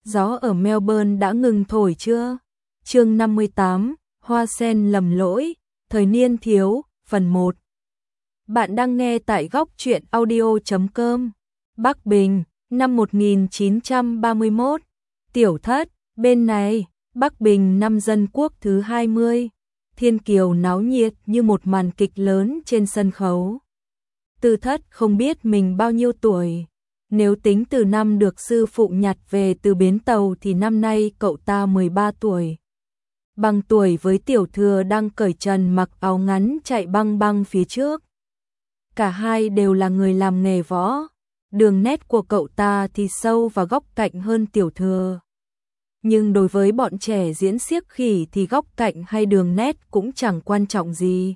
Gió ở Melbourne đã ngừng thổi chưa? Chương 58, Hoa sen lầm lỗi, thời niên thiếu, phần 1. Bạn đang nghe tại góc truyện audio.com. Bắc Bình, năm 1931. Tiểu thất, bên này, Bắc Bình năm Dân Quốc thứ 20. Thiên kiều náo nhiệt như một màn kịch lớn trên sân khấu. Tư Thất không biết mình bao nhiêu tuổi. Nếu tính từ năm được sư phụ nhặt về từ bến tàu thì năm nay cậu ta 13 tuổi. Bằng tuổi với Tiểu Thừa đang cởi trần mặc áo ngắn chạy băng băng phía trước. Cả hai đều là người làm nghề võ. Đường nét của cậu ta thì sâu và góc cạnh hơn Tiểu Thừa. Nhưng đối với bọn trẻ diễn xiếc khỉ thì góc cạnh hay đường nét cũng chẳng quan trọng gì.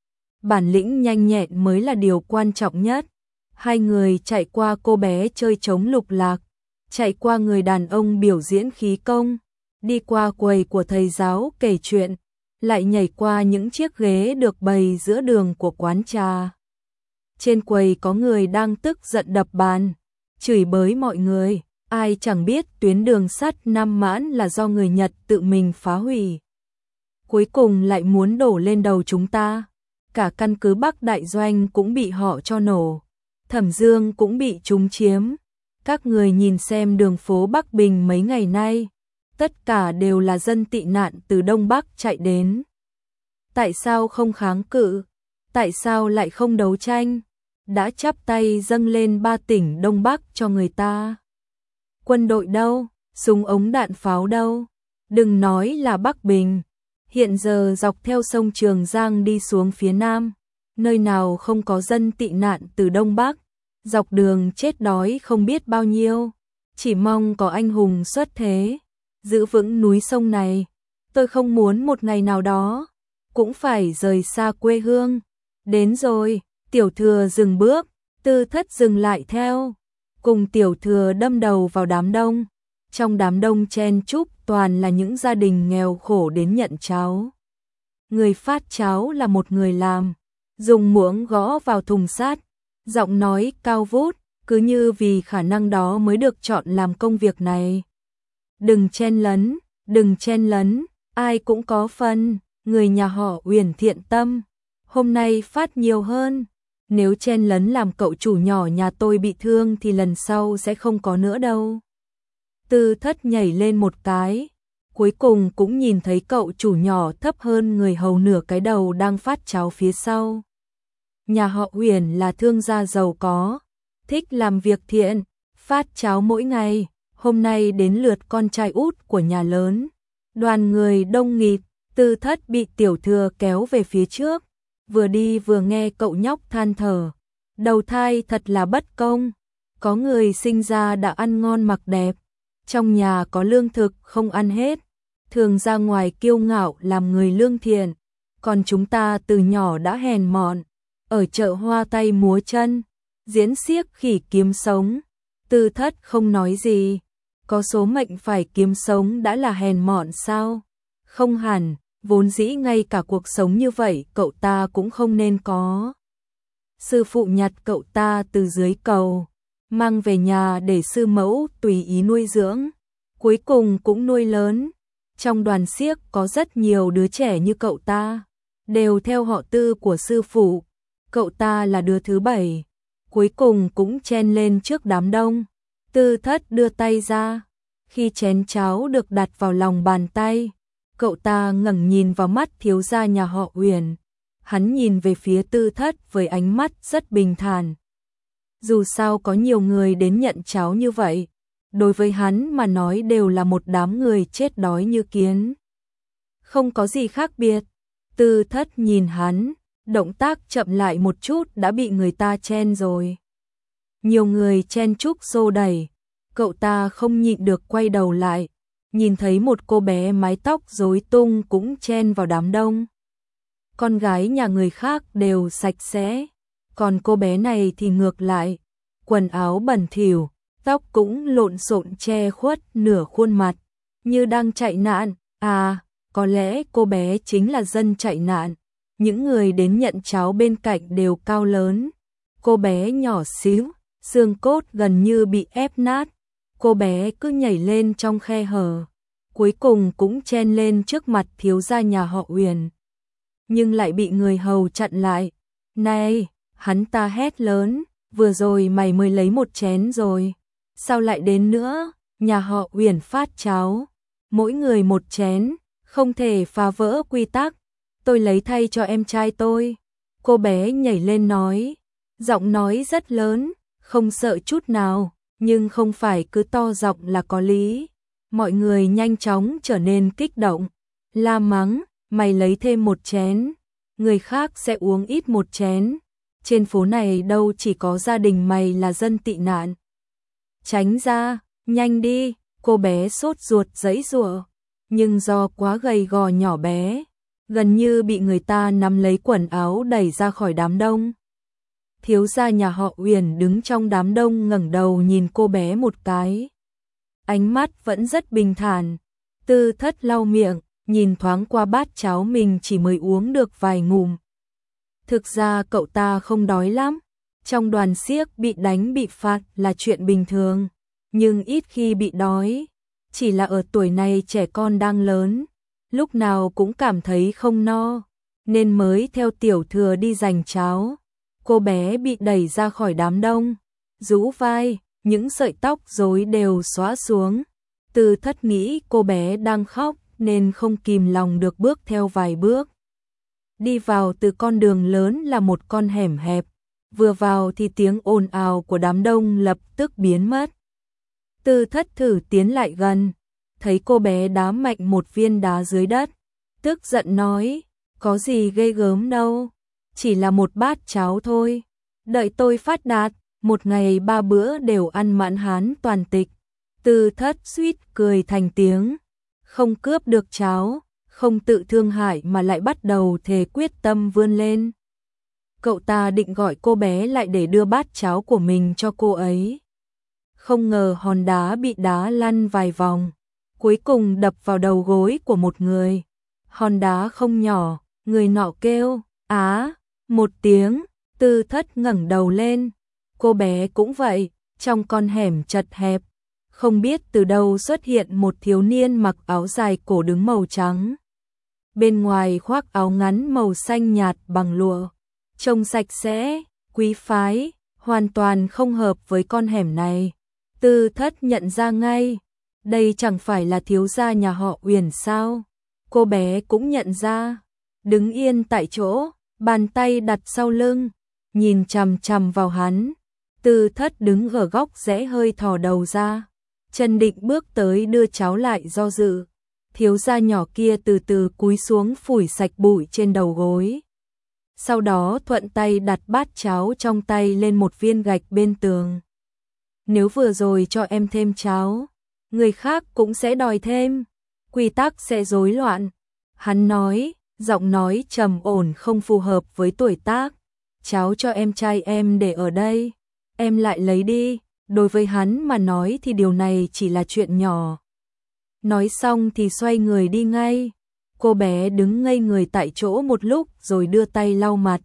Bản lĩnh nhanh nhẹn mới là điều quan trọng nhất. Hai người chạy qua cô bé chơi trống lục lạc, chạy qua người đàn ông biểu diễn khí công, đi qua quầy của thầy giáo kể chuyện, lại nhảy qua những chiếc ghế được bày giữa đường của quán trà. Trên quầy có người đang tức giận đập bàn, chửi bới mọi người, ai chẳng biết tuyến đường sắt Nam Mãn là do người Nhật tự mình phá hủy. Cuối cùng lại muốn đổ lên đầu chúng ta, cả căn cứ Bắc Đại Doanh cũng bị họ cho nổ. Thẩm Dương cũng bị chúng chiếm. Các người nhìn xem đường phố Bắc Bình mấy ngày nay, tất cả đều là dân tị nạn từ Đông Bắc chạy đến. Tại sao không kháng cự? Tại sao lại không đấu tranh? Đã chắp tay dâng lên 3 tỉnh Đông Bắc cho người ta. Quân đội đâu? Súng ống đạn pháo đâu? Đừng nói là Bắc Bình. Hiện giờ dọc theo sông Trường Giang đi xuống phía Nam, nơi nào không có dân tị nạn từ Đông Bắc, dọc đường chết đói không biết bao nhiêu, chỉ mong có anh hùng xuất thế, giữ vững núi sông này. Tôi không muốn một ngày nào đó, cũng phải rời xa quê hương. Đến rồi, Tiểu Thừa dừng bước, Tư Thất dừng lại theo, cùng Tiểu Thừa đâm đầu vào đám đông. Trong đám đông chen chúc toàn là những gia đình nghèo khổ đến nhận cháo. Người phát cháo là một người làm, dùng muỗng gõ vào thùng sắt, giọng nói cao vút, cứ như vì khả năng đó mới được chọn làm công việc này. Đừng chen lấn, ai cũng có phần, người nhà họ Uyển thiện tâm, hôm nay phát nhiều hơn. Nếu chen lấn làm cậu chủ nhỏ nhà tôi bị thương thì lần sau sẽ không có nữa đâu. Tư Thất nhảy lên một cái, cuối cùng cũng nhìn thấy cậu chủ nhỏ thấp hơn người hầu nửa cái đầu đang phát cháo phía sau. Nhà họ Uyển là thương gia giàu có, thích làm việc thiện, phát cháo mỗi ngày. Hôm nay đến lượt con trai út của nhà lớn. Đoàn người đông nghịt, Tư Thất bị Tiểu Thừa kéo về phía trước, vừa đi vừa nghe cậu nhóc than thở. Đầu thai thật là bất công, có người sinh ra đã ăn ngon mặc đẹp, trong nhà có lương thực không ăn hết, thường ra ngoài kiêu ngạo làm người lương thiện, còn chúng ta từ nhỏ đã hèn mọn, ở chợ hoa tay múa chân, diễn xiếc khỉ kiếm sống. Tư Thất không nói gì, có số mệnh phải kiếm sống đã là hèn mọn sao? Không hẳn, vốn dĩ ngay cả cuộc sống như vậy cậu ta cũng không nên có. Sư phụ nhặt cậu ta từ dưới cầu, mang về nhà để sư mẫu tùy ý nuôi dưỡng, cuối cùng cũng nuôi lớn. Trong đoàn xiếc có rất nhiều đứa trẻ như cậu ta, đều theo họ Tư của sư phụ. Cậu ta là đứa thứ 7, cuối cùng cũng chen lên trước đám đông. Tư Thất đưa tay ra, khi chén cháo được đặt vào lòng bàn tay, cậu ta ngẩng nhìn vào mắt thiếu gia nhà họ Uyển. Hắn nhìn về phía Tư Thất với ánh mắt rất bình thản. Dù sao có nhiều người đến nhận cháo như vậy, đối với hắn mà nói đều là một đám người chết đói như kiến. Không có gì khác biệt. Tư Thất nhìn hắn, động tác chậm lại một chút đã bị người ta chen rồi. Nhiều người chen chúc xô đẩy, cậu ta không nhịn được quay đầu lại, nhìn thấy một cô bé mái tóc rối tung cũng chen vào đám đông. Con gái nhà người khác đều sạch sẽ, còn cô bé này thì ngược lại, quần áo bẩn thỉu, tóc cũng lộn xộn che khuất nửa khuôn mặt, như đang chạy nạn. À, có lẽ cô bé chính là dân chạy nạn. Những người đến nhận cháo bên cạnh đều cao lớn, cô bé nhỏ xíu, xương cốt gần như bị ép nát, cô bé cứ nhảy lên trong khe hở, cuối cùng cũng chen lên trước mặt thiếu gia nhà họ Uyển. Nhưng lại bị người hầu chặn lại. Này, hắn ta hét lớn, vừa rồi mày mới lấy một chén rồi, sao lại đến nữa? Nhà họ Uyển phát cháo, mỗi người một chén, không thể phá vỡ quy tắc, tôi lấy thay cho em trai tôi. Cô bé nhảy lên nói, giọng nói rất lớn, không sợ chút nào, nhưng không phải cứ to giọng là có lý. Mọi người nhanh chóng trở nên kích động, la mắng, mày lấy thêm một chén, người khác sẽ uống ít một chén. Trên phố này đâu chỉ có gia đình mày là dân tị nạn. Tránh ra, nhanh đi, cô bé sốt ruột giãy giụa, nhưng do quá gầy gò nhỏ bé, gần như bị người ta nắm lấy quần áo đẩy ra khỏi đám đông. Thiếu gia nhà họ Uyển đứng trong đám đông ngẩng đầu nhìn cô bé một cái. Ánh mắt vẫn rất bình thản, Tư Thất lau miệng, nhìn thoáng qua bát cháo mình chỉ mới uống được vài ngụm. Thực ra cậu ta không đói lắm, trong đoàn xiếc bị đánh bị phạt là chuyện bình thường, nhưng ít khi bị đói, chỉ là ở tuổi này trẻ con đang lớn, lúc nào cũng cảm thấy không no, nên mới theo tiểu thừa đi giành cháo. Cô bé bị đẩy ra khỏi đám đông, rũ vai, những sợi tóc rối đều xõa xuống. Tư Thất nghĩ cô bé đang khóc nên không kìm lòng được bước theo vài bước. Đi vào từ con đường lớn là một con hẻm hẹp, vừa vào thì tiếng ồn ào của đám đông lập tức biến mất. Tư Thất thử tiến lại gần, thấy cô bé đá mạnh một viên đá dưới đất, tức giận nói, có gì ghê gớm đâu, chỉ là một bát cháo thôi, đợi tôi phát đạt, một ngày 3 bữa đều ăn mãn hán toàn tịch. Tư Thất suýt cười thành tiếng, không cướp được cháo, không tự thương hại mà lại bắt đầu thề quyết tâm vươn lên. Cậu ta định gọi cô bé lại để đưa bát cháo của mình cho cô ấy. Không ngờ hòn đá bị đá lăn vài vòng, cuối cùng đập vào đầu gối của một người. Hòn đá không nhỏ, người nọ kêu, á, một tiếng, Tư Thất ngẩng đầu lên. Cô bé cũng vậy, trong con hẻm chật hẹp, không biết từ đâu xuất hiện một thiếu niên mặc áo dài cổ đứng màu trắng. Bên ngoài khoác áo ngắn màu xanh nhạt bằng lụa, trông sạch sẽ, quý phái, hoàn toàn không hợp với con hẻm này. Tư Thất nhận ra ngay, đây chẳng phải là thiếu gia nhà họ Uyển sao? Cô bé cũng nhận ra, đứng yên tại chỗ, bàn tay đặt sau lưng, nhìn chằm chằm vào hắn. Tư Thất đứng ở góc rẽ hơi thò đầu ra, chân định bước tới đưa cháo lại do dự. Thiếu gia nhỏ kia từ từ cúi xuống phủi sạch bụi trên đầu gối. Sau đó thuận tay đặt bát cháo trong tay lên một viên gạch bên tường. Nếu vừa rồi cho em thêm cháo, người khác cũng sẽ đòi thêm, quy tắc sẽ rối loạn. Hắn nói, giọng nói trầm ổn không phù hợp với tuổi tác. Cháo cho em trai em để ở đây, em lại lấy đi. Đối với hắn mà nói thì điều này chỉ là chuyện nhỏ. Nói xong thì xoay người đi ngay. Cô bé đứng ngây người tại chỗ một lúc rồi đưa tay lau mặt,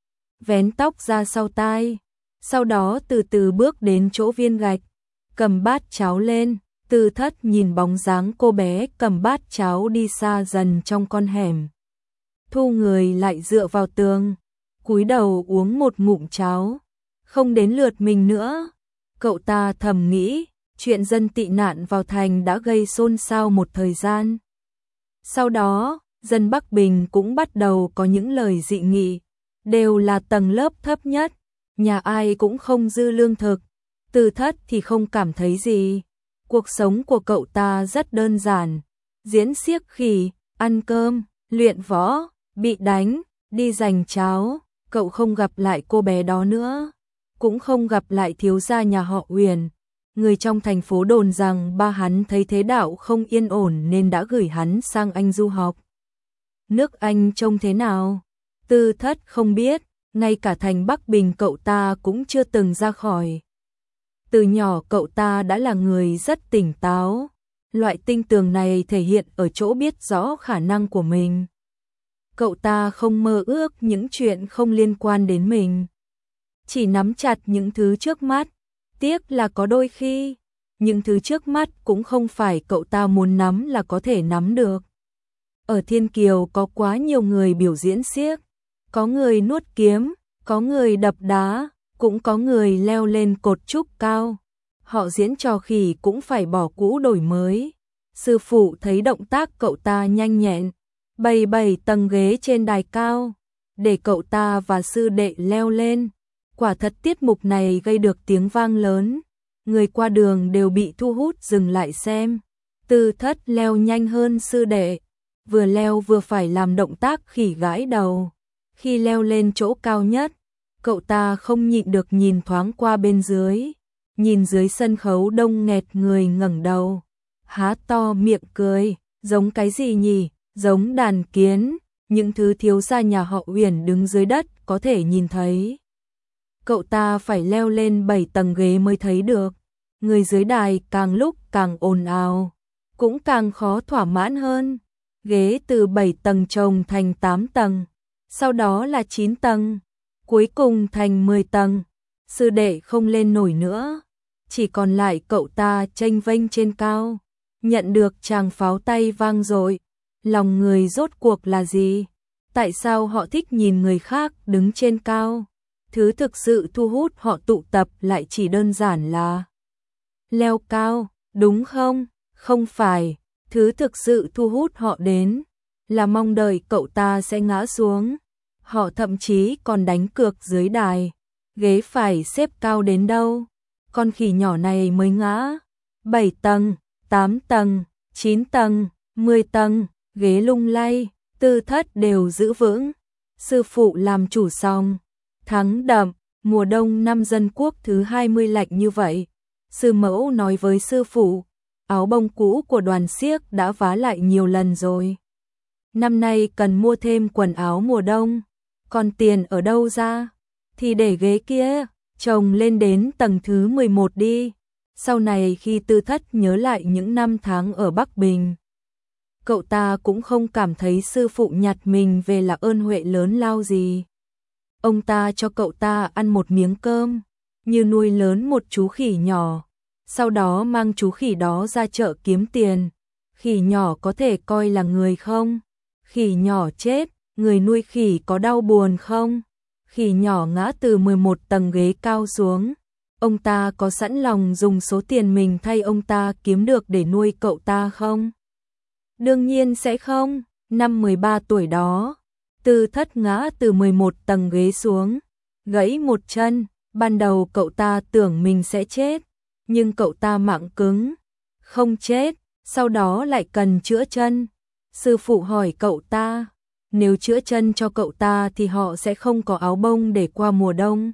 vén tóc ra sau tai, sau đó từ từ bước đến chỗ viên gạch, cầm bát cháo lên. Tư Thất nhìn bóng dáng cô bé cầm bát cháo đi xa dần trong con hẻm, thu người lại dựa vào tường, cúi đầu uống một ngụm cháo. Không đến lượt mình nữa. Cậu ta thầm nghĩ, chuyện dân tị nạn vào thành đã gây xôn xao một thời gian. Sau đó, dân Bắc Bình cũng bắt đầu có những lời dị nghị, đều là tầng lớp thấp nhất, nhà ai cũng không dư lương thực. Tư Thất thì không cảm thấy gì. Cuộc sống của cậu ta rất đơn giản, diễn xiếc khỉ, ăn cơm, luyện võ, bị đánh, đi giành cháo. Cậu không gặp lại cô bé đó nữa, cũng không gặp lại thiếu gia nhà họ Uyển. Người trong thành phố đồn rằng ba hắn thấy thế đạo không yên ổn nên đã gửi hắn sang Anh du học. Nước Anh trông thế nào? Tư Thất không biết, ngay cả thành Bắc Bình cậu ta cũng chưa từng ra khỏi. Từ nhỏ cậu ta đã là người rất tỉnh táo. Loại tinh tường này thể hiện ở chỗ biết rõ khả năng của mình. Cậu ta không mơ ước những chuyện không liên quan đến mình, chỉ nắm chặt những thứ trước mắt. Tiếc là có đôi khi, những thứ trước mắt cũng không phải cậu ta muốn nắm là có thể nắm được. Ở Thiên Kiều có quá nhiều người biểu diễn xiếc, có người nuốt kiếm, có người đập đá, cũng có người leo lên cột trúc cao. Họ diễn trò khỉ cũng phải bỏ cũ đổi mới. Sư phụ thấy động tác cậu ta nhanh nhẹn, bày 7 tầng ghế trên đài cao, để cậu ta và sư đệ leo lên. Quả thật tiết mục này gây được tiếng vang lớn, người qua đường đều bị thu hút dừng lại xem. Tư Thất leo nhanh hơn sư đệ, vừa leo vừa phải làm động tác khỉ gãi đầu. Khi leo lên chỗ cao nhất, cậu ta không nhịn được nhìn thoáng qua bên dưới, nhìn dưới sân khấu đông nghẹt người ngẩng đầu, há to miệng cười, giống cái gì nhỉ, giống đàn kiến, những thứ thiếu gia nhà họ Uyển đứng dưới đất có thể nhìn thấy. Cậu ta phải leo lên 7 tầng ghế mới thấy được, người dưới đài càng lúc càng ồn ào, cũng càng khó thỏa mãn hơn. Ghế từ 7 tầng chồng thành 8 tầng, sau đó là 9 tầng, cuối cùng thành 10 tầng. Sư đệ không lên nổi nữa, chỉ còn lại cậu ta chênh vênh trên cao, nhận được tràng pháo tay vang dội. Lòng người rốt cuộc là gì? Tại sao họ thích nhìn người khác đứng trên cao? Thứ thực sự thu hút họ tụ tập lại chỉ đơn giản là leo cao, đúng không? Không phải, thứ thực sự thu hút họ đến là mong đợi cậu ta sẽ ngã xuống. Họ thậm chí còn đánh cược dưới đài, ghế phải xếp cao đến đâu, con khỉ nhỏ này mới ngã. 7 tầng, 8 tầng, 9 tầng, 10 tầng, ghế lung lay, Tư Thất đều giữ vững. Sư phụ làm chủ xong, thắng đậm, mùa đông năm Dân Quốc thứ 20 lạnh như vậy. Sư mẫu nói với sư phụ, áo bông cũ của đoàn xiếc đã vá lại nhiều lần rồi. Năm nay cần mua thêm quần áo mùa đông, còn tiền ở đâu ra? Thì để ghế kia, chồng lên đến tầng thứ 11 đi. Sau này khi Tư Thất nhớ lại những năm tháng ở Bắc Bình, cậu ta cũng không cảm thấy sư phụ nhặt mình về là ơn huệ lớn lao gì. Ông ta cho cậu ta ăn một miếng cơm, như nuôi lớn một chú khỉ nhỏ, sau đó mang chú khỉ đó ra chợ kiếm tiền. Khỉ nhỏ có thể coi là người không? Khỉ nhỏ chết, người nuôi khỉ có đau buồn không? Khỉ nhỏ ngã từ 11 tầng ghế cao xuống, ông ta có sẵn lòng dùng số tiền mình thay ông ta kiếm được để nuôi cậu ta không? Đương nhiên sẽ không. Năm 13 tuổi đó, Tư Thất ngã từ 11 tầng ghế xuống, gãy một chân. Ban đầu cậu ta tưởng mình sẽ chết, nhưng cậu ta mạng cứng, không chết, sau đó lại cần chữa chân. Sư phụ hỏi cậu ta, nếu chữa chân cho cậu ta thì họ sẽ không có áo bông để qua mùa đông.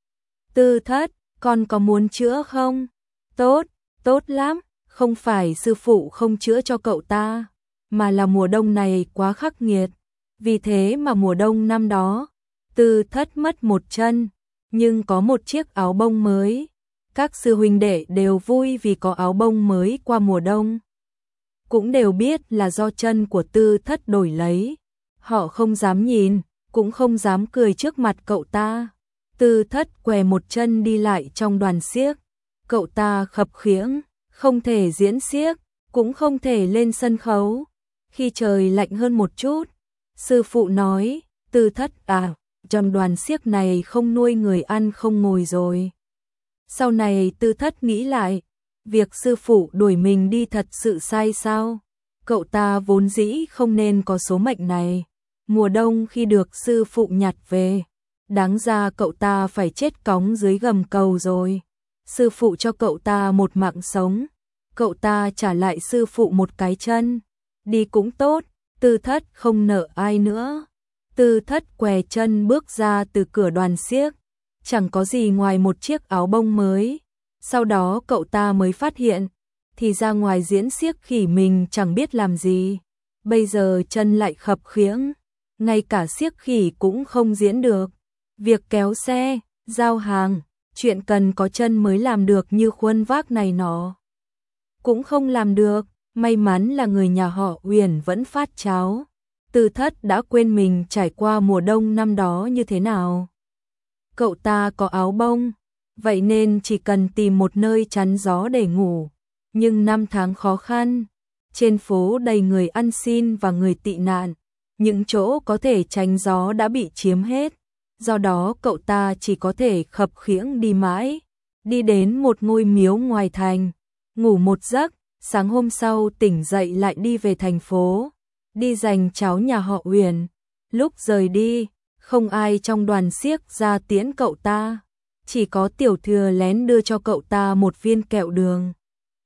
Tư Thất, con có muốn chữa không? Tốt, tốt lắm, không phải sư phụ không chữa cho cậu ta, mà là mùa đông này quá khắc nghiệt. Vì thế mà mùa đông năm đó, Tư Thất mất một chân, nhưng có một chiếc áo bông mới. Các sư huynh đệ đều vui vì có áo bông mới qua mùa đông. Cũng đều biết là do chân của Tư Thất đổi lấy. Họ không dám nhìn, cũng không dám cười trước mặt cậu ta. Tư Thất què một chân đi lại trong đoàn xiếc. Cậu ta khập khiễng, không thể diễn xiếc, cũng không thể lên sân khấu. Khi trời lạnh hơn một chút, sư phụ nói, Tư Thất à, trong đoàn xiếc này không nuôi người ăn không ngồi rồi. Sau này Tư Thất nghĩ lại, việc sư phụ đuổi mình đi thật sự sai sao? Cậu ta vốn dĩ không nên có số mệnh này. Mùa đông khi được sư phụ nhặt về, đáng ra cậu ta phải chết cóng dưới gầm cầu rồi. Sư phụ cho cậu ta một mạng sống, cậu ta trả lại sư phụ một cái chân. Đi cũng tốt, Tư Thất không nợ ai nữa. Tư Thất què chân bước ra từ cửa đoàn xiếc, chẳng có gì ngoài một chiếc áo bông mới. Sau đó cậu ta mới phát hiện, thì ra ngoài diễn xiếc khỉ mình chẳng biết làm gì. Bây giờ chân lại khập khiễng, ngay cả xiếc khỉ cũng không diễn được. Việc kéo xe, giao hàng, chuyện cần có chân mới làm được như khuân vác này nọ, cũng không làm được. May mắn là người nhà họ Uyển vẫn phát cháo. Tư Thất đã quên mình trải qua mùa đông năm đó như thế nào. Cậu ta có áo bông, vậy nên chỉ cần tìm một nơi chắn gió để ngủ, Nhưng năm tháng khó khăn, trên phố đầy người ăn xin và người tị nạn, những chỗ có thể tránh gió đã bị chiếm hết, do đó cậu ta chỉ có thể khập khiễng đi mãi, đi đến một ngôi miếu ngoài thành, ngủ một giấc, sáng hôm sau tỉnh dậy lại đi về thành phố, đi giành cháu nhà họ Uyển. Lúc rời đi, không ai trong đoàn xiếc ra tiễn cậu ta, chỉ có Tiểu Thừa lén đưa cho cậu ta một viên kẹo đường.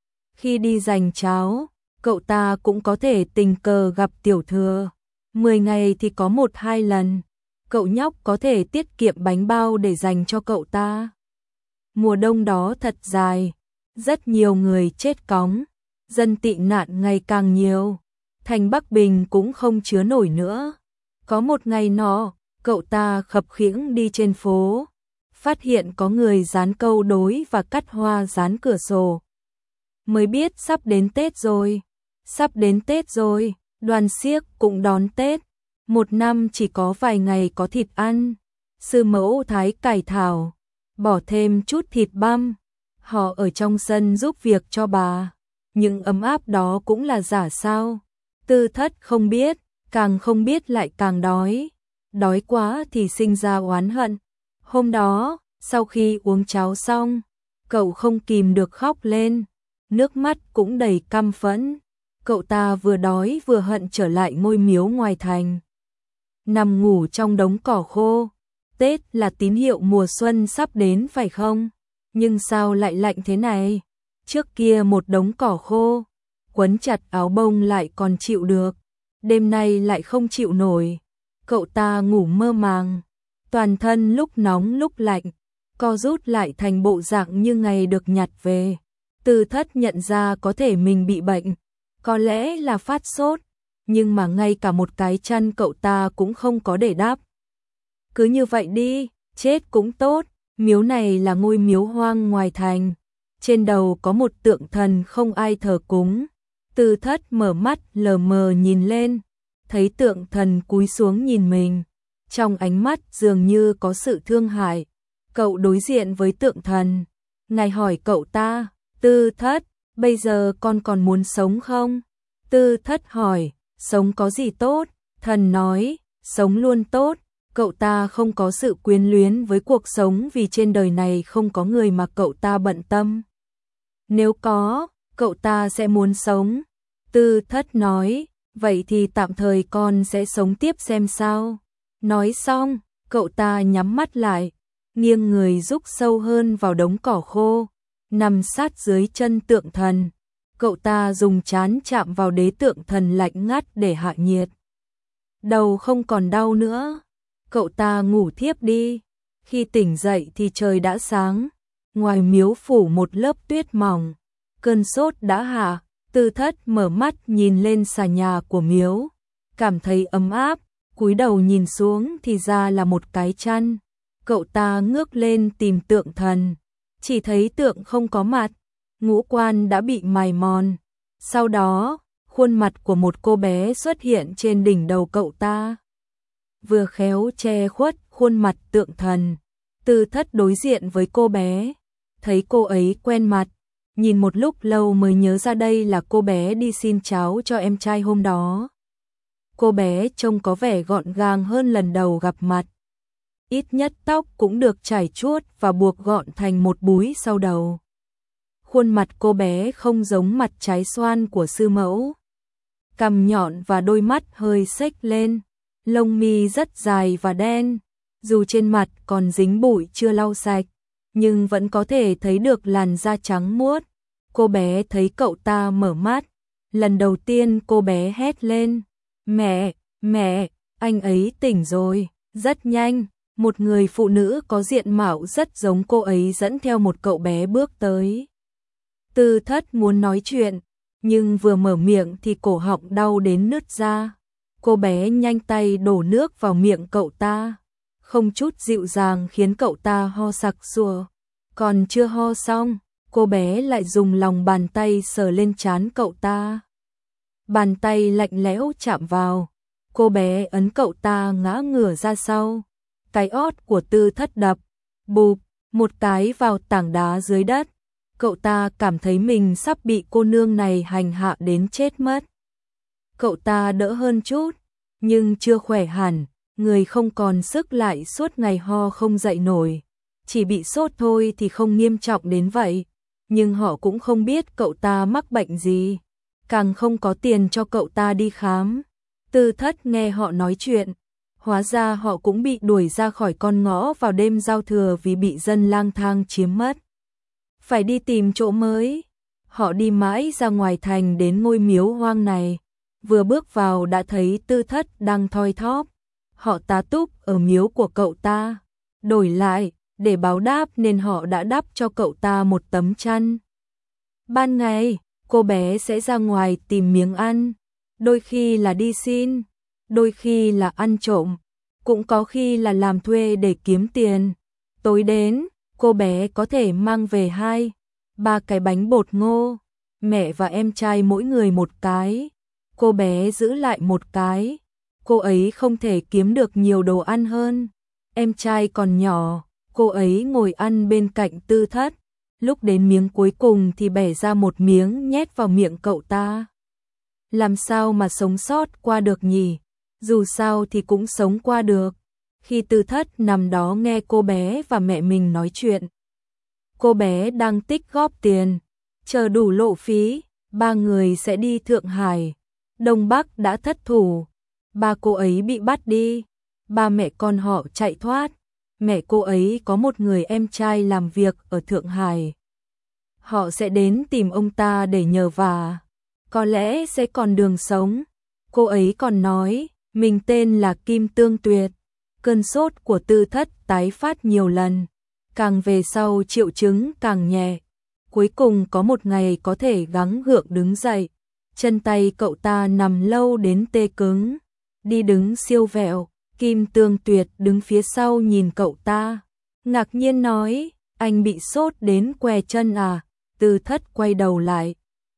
Khi đi giành cháu, cậu ta cũng có thể tình cờ gặp Tiểu Thừa, 10 ngày thì có 1-2 lần, cậu nhóc có thể tiết kiệm bánh bao để dành cho cậu ta. Mùa đông đó thật dài, rất nhiều người chết cóng, dân tị nạn ngày càng nhiều, thành Bắc Bình cũng không chứa nổi nữa. Có một ngày nọ, cậu ta khập khiễng đi trên phố, phát hiện có người dán câu đối và cắt hoa dán cửa sổ. Mới biết sắp đến Tết rồi, sắp đến Tết rồi, đoàn xiếc cũng đón Tết. Một năm chỉ có vài ngày có thịt ăn, sư mẫu thái cải thảo, bỏ thêm chút thịt băm. Họ ở trong sân giúp việc cho bà, nhưng ấm áp đó cũng là giả sao. Tư Thất không biết, càng không biết lại càng đói. Đói quá thì sinh ra oán hận. Hôm đó, sau khi uống cháo xong, cậu không kìm được khóc lên, nước mắt cũng đầy căm phẫn. Cậu ta vừa đói vừa hận trở lại ngôi miếu ngoài thành, nằm ngủ trong đống cỏ khô. Tết là tín hiệu mùa xuân sắp đến phải không? Nhưng sao lại lạnh thế này? Trước kia một đống cỏ khô, quấn chặt áo bông lại còn chịu được, đêm nay lại không chịu nổi. Cậu ta ngủ mơ màng, toàn thân lúc nóng lúc lạnh, co rút lại thành bộ dạng như ngày được nhặt về. Tư Thất nhận ra có thể mình bị bệnh, có lẽ là phát sốt, nhưng mà ngay cả một cái chăn cậu ta cũng không có để đắp. Cứ như vậy đi, chết cũng tốt. Miếu này là ngôi miếu hoang ngoài thành, trên đầu có một tượng thần không ai thờ cúng. Tư Thất mở mắt lờ mờ nhìn lên, thấy tượng thần cúi xuống nhìn mình, trong ánh mắt dường như có sự thương hại. Cậu đối diện với tượng thần, ngài hỏi cậu ta, Tư Thất, bây giờ con còn muốn sống không? Tư Thất hỏi, sống có gì tốt? Thần nói, sống luôn tốt. Cậu ta không có sự quyến luyến với cuộc sống vì trên đời này không có người mà cậu ta bận tâm. Nếu có, cậu ta sẽ muốn sống. Tư Thất nói, vậy thì tạm thời con sẽ sống tiếp xem sao. Nói xong, cậu ta nhắm mắt lại, nghiêng người rúc sâu hơn vào đống cỏ khô, nằm sát dưới chân tượng thần. Cậu ta dùng trán chạm vào đế tượng thần lạnh ngắt để hạ nhiệt. Đầu không còn đau nữa. Cậu ta ngủ thiếp đi. Khi tỉnh dậy thì trời đã sáng, ngoài miếu phủ một lớp tuyết mỏng. Cơn sốt đã hạ, Tư Thất mở mắt nhìn lên xà nhà của miếu, cảm thấy ấm áp, cúi đầu nhìn xuống thì ra là một cái chăn. Cậu ta ngước lên tìm tượng thần, chỉ thấy tượng không có mặt, ngũ quan đã bị mài mòn. Sau đó, khuôn mặt của một cô bé xuất hiện trên đỉnh đầu cậu ta, vừa khéo che khuất khuôn mặt tượng thần. Tư Thất đối diện với cô bé, thấy cô ấy quen mặt, nhìn một lúc lâu mới nhớ ra đây là cô bé đi xin cháu cho em trai hôm đó. Cô bé trông có vẻ gọn gàng hơn lần đầu gặp mặt, ít nhất tóc cũng được chải chuốt và buộc gọn thành một búi sau đầu. Khuôn mặt cô bé không giống mặt trái xoan của sư mẫu, cằm nhọn và đôi mắt hơi xếch lên, lông mi rất dài và đen, dù trên mặt còn dính bụi chưa lau sạch, nhưng vẫn có thể thấy được làn da trắng muốt. Cô bé thấy cậu ta mở mắt, lần đầu tiên cô bé hét lên, mẹ, mẹ, anh ấy tỉnh rồi. Rất nhanh, một người phụ nữ có diện mạo rất giống cô ấy dẫn theo một cậu bé bước tới. Tư Thất muốn nói chuyện, nhưng vừa mở miệng thì cổ họng đau đến nứt ra. Cô bé nhanh tay đổ nước vào miệng cậu ta, không chút dịu dàng khiến cậu ta ho sặc sụa. Còn chưa ho xong, cô bé lại dùng lòng bàn tay sờ lên trán cậu ta. Bàn tay lạnh lẽo chạm vào, cô bé ấn cậu ta ngã ngửa ra sau. Cái ót của Tư Thất đập, bụp, một cái vào tảng đá dưới đất. Cậu ta cảm thấy mình sắp bị cô nương này hành hạ đến chết mất. Cậu ta đỡ hơn chút, nhưng chưa khỏe hẳn, người không còn sức lại suốt ngày ho không dậy nổi. Chỉ bị sốt thôi thì không nghiêm trọng đến vậy, nhưng họ cũng không biết cậu ta mắc bệnh gì, càng không có tiền cho cậu ta đi khám. Tư Thất nghe họ nói chuyện, hóa ra họ cũng bị đuổi ra khỏi con ngõ vào đêm giao thừa vì bị dân lang thang chiếm mất. Phải đi tìm chỗ mới. Họ đi mãi ra ngoài thành đến ngôi miếu hoang này, vừa bước vào đã thấy Tư Thất đang thoi thóp. Họ tá túc ở miếu của cậu ta, đổi lại, để báo đáp nên họ đã đắp cho cậu ta một tấm chăn. Ban ngày, cô bé sẽ ra ngoài tìm miếng ăn, đôi khi là đi xin, đôi khi là ăn trộm, cũng có khi là làm thuê để kiếm tiền. Tối đến, cô bé có thể mang về 2-3 cái bánh bột ngô, mẹ và em trai mỗi người một cái, cô bé giữ lại một cái. Cô ấy không thể kiếm được nhiều đồ ăn hơn. Em trai còn nhỏ, cô ấy ngồi ăn bên cạnh Tư Thất. Lúc đến miếng cuối cùng thì bẻ ra một miếng nhét vào miệng cậu ta. Làm sao mà sống sót qua được nhỉ? Dù sao thì cũng sống qua được. Khi Tư Thất nằm đó nghe cô bé và mẹ mình nói chuyện. Cô bé đang tích góp tiền, chờ đủ lộ phí, 3 người sẽ đi Thượng Hải. Đông Bắc đã thất thủ. Ba cô ấy bị bắt đi, ba mẹ con họ chạy thoát. Mẹ cô ấy có một người em trai làm việc ở Thượng Hải. Họ sẽ đến tìm ông ta để nhờ vả, có lẽ sẽ còn đường sống. Cô ấy còn nói, mình tên là Kim Tương Tuyệt. Cơn sốt của Tư Thất tái phát nhiều lần, càng về sau triệu chứng càng nhẹ. Cuối cùng có một ngày có thể gắng gượng đứng dậy. Chân tay cậu ta nằm lâu đến tê cứng, đi đứng siêu vẹo. Kim Tương Tuyệt đứng phía sau nhìn cậu ta, ngạc nhiên nói, anh bị sốt đến què chân à? Tư Thất quay đầu lại,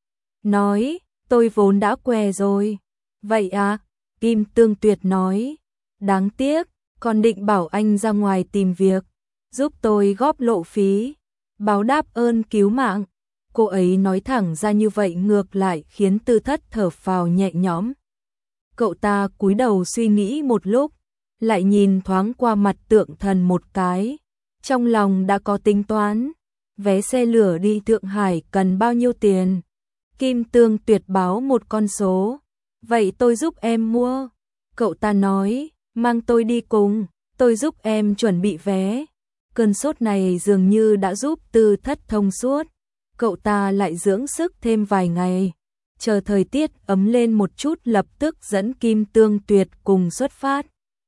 nói, tôi vốn đã què rồi. Vậy à? Kim Tương Tuyệt nói, đáng tiếc, còn định bảo anh ra ngoài tìm việc, giúp tôi góp lộ phí, báo đáp ơn cứu mạng. Cô ấy nói thẳng ra như vậy ngược lại khiến Tư Thất thở phào nhẹ nhõm. Cậu ta cúi đầu suy nghĩ một lúc, lại nhìn thoáng qua mặt Tượng Thần một cái, trong lòng đã có tính toán. Vé xe lửa đi Thượng Hải cần bao nhiêu tiền? Kim Tương Tuyệt báo một con số. Vậy tôi giúp em mua. Cậu ta nói, mang tôi đi cùng, tôi giúp em chuẩn bị vé. Cơn sốt này dường như đã giúp Tư Thất thông suốt. Cậu ta lại dưỡng sức thêm vài ngày, chờ thời tiết ấm lên một chút lập tức dẫn Kim Tương Tuyệt cùng xuất phát.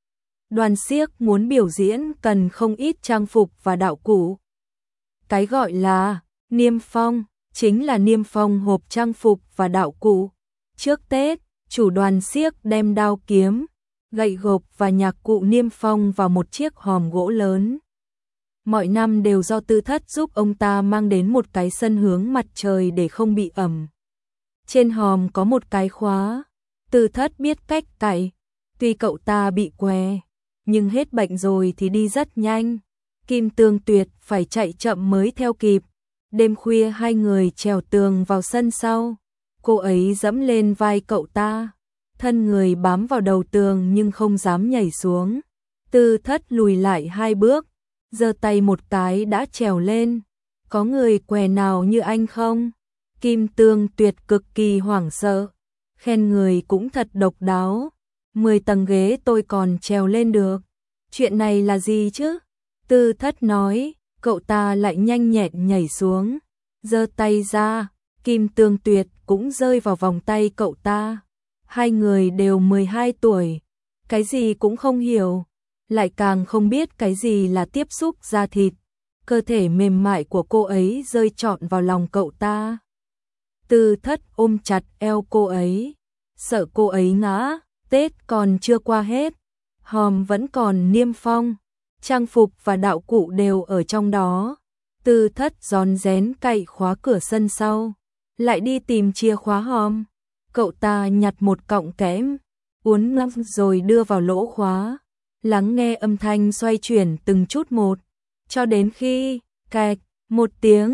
Đoàn xiếc muốn biểu diễn cần không ít trang phục và đạo cụ. Cái gọi là niêm phong chính là niêm phong hộp trang phục và đạo cụ. Trước Tết, chủ đoàn xiếc đem đao kiếm, gậy gộc và nhạc cụ niêm phong vào một chiếc hòm gỗ lớn. Mọi năm đều do Tư Thất giúp ông ta mang đến một cái sân hướng mặt trời để không bị ẩm. Trên hòm có một cái khóa, Tư Thất biết cách cạy. Tuy cậu ta bị què, nhưng hết bệnh rồi thì đi rất nhanh. Kim Tương Tuyệt phải chạy chậm mới theo kịp. Đêm khuya hai người trèo tường vào sân sau. Cô ấy dẫm lên vai cậu ta, thân người bám vào đầu tường nhưng không dám nhảy xuống. Tư Thất lùi lại 2 bước, giơ tay một cái đã trèo lên. Có người què nào như anh không? Kim Tương Tuyệt cực kỳ hoảng sợ, khen người cũng thật độc đáo. 10 tầng ghế tôi còn trèo lên được. Chuyện này là gì chứ? Tư Thất nói, cậu ta lại nhanh nhẹn nhảy xuống, giơ tay ra, Kim Tương Tuyệt cũng rơi vào vòng tay cậu ta. Hai người đều 12 tuổi, cái gì cũng không hiểu, lại càng không biết cái gì là tiếp xúc da thịt. Cơ thể mềm mại của cô ấy rơi trọn vào lòng cậu ta. Tư Thất ôm chặt eo cô ấy, sợ cô ấy ngã. Tết còn chưa qua hết, hòm vẫn còn niêm phong, trang phục và đạo cụ đều ở trong đó. Tư Thất rón rén cạy khóa cửa sân sau, lại đi tìm chìa khóa hòm. Cậu ta nhặt một cọng kẽm, uốn ngắm rồi đưa vào lỗ khóa, lắng nghe âm thanh xoay chuyển từng chút một, cho đến khi cạch một tiếng,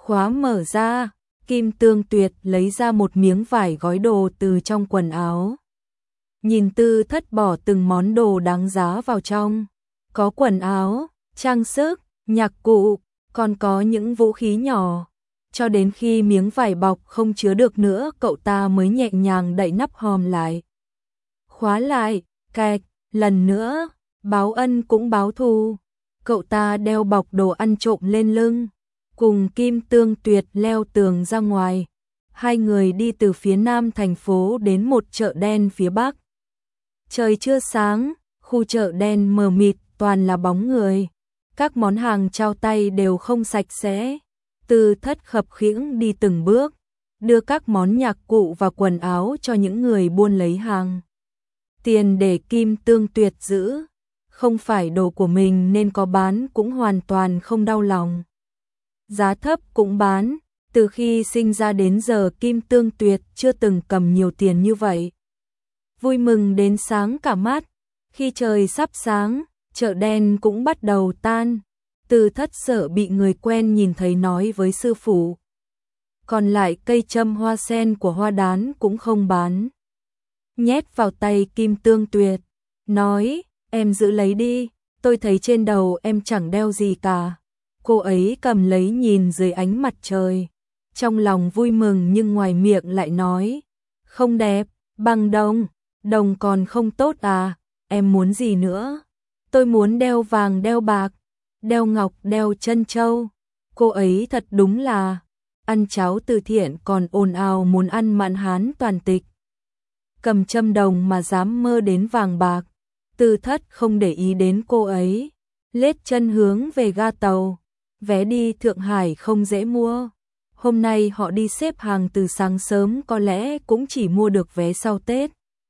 Khóa mở ra, Kim Tương Tuyệt lấy ra một miếng vải gói đồ từ trong quần áo. Nhìn Tư Thất bỏ từng món đồ đáng giá vào trong. Có quần áo, trang sức, nhạc cụ, còn có những vũ khí nhỏ. Cho đến khi miếng vải bọc không chứa được nữa, cậu ta mới nhẹ nhàng đậy nắp hòm lại. Khóa lại, kẹt, lần nữa, báo ân cũng báo thù. Cậu ta đeo bọc đồ ăn trộm lên lưng, cùng Kim Tương Tuyệt leo tường ra ngoài. Hai người đi từ phía nam thành phố đến một chợ đen phía bắc. Trời chưa sáng, khu chợ đen mờ mịt toàn là bóng người. Các món hàng trao tay đều không sạch sẽ. Tư Thất khập khiễng đi từng bước, đưa các món nhạc cụ và quần áo cho những người buôn lấy hàng. Tiền để Kim Tương Tuyệt giữ, không phải đồ của mình nên có bán cũng hoàn toàn không đau lòng. Giá thấp cũng bán, từ khi sinh ra đến giờ Kim Tương Tuyệt chưa từng cầm nhiều tiền như vậy. Vui mừng đến sáng cả mắt, khi trời sắp sáng, chợ đen cũng bắt đầu tan. Tư Thất sợ bị người quen nhìn thấy nói với sư phụ. Còn lại cây châm hoa sen của Hoa Đán cũng không bán. Nhét vào tay Kim Tương Tuyệt, nói, em giữ lấy đi, tôi thấy trên đầu em chẳng đeo gì cả. Cô ấy cầm lấy nhìn dưới ánh mặt trời, trong lòng vui mừng nhưng ngoài miệng lại nói, không đẹp, bằng đồng, đồng còn không tốt à, em muốn gì nữa? Tôi muốn đeo vàng đeo bạc, đeo ngọc đeo trân châu. Cô ấy thật đúng là ăn cháo từ thiện còn ồn ào muốn ăn mặn Hán toàn tịch. Cầm châm đồng mà dám mơ đến vàng bạc. Tư Thất không để ý đến cô ấy, lết chân hướng về ga tàu. Vé đi Thượng Hải không dễ mua. Hôm nay họ đi xếp hàng từ sáng sớm, có lẽ cũng chỉ mua được vé sau Tết.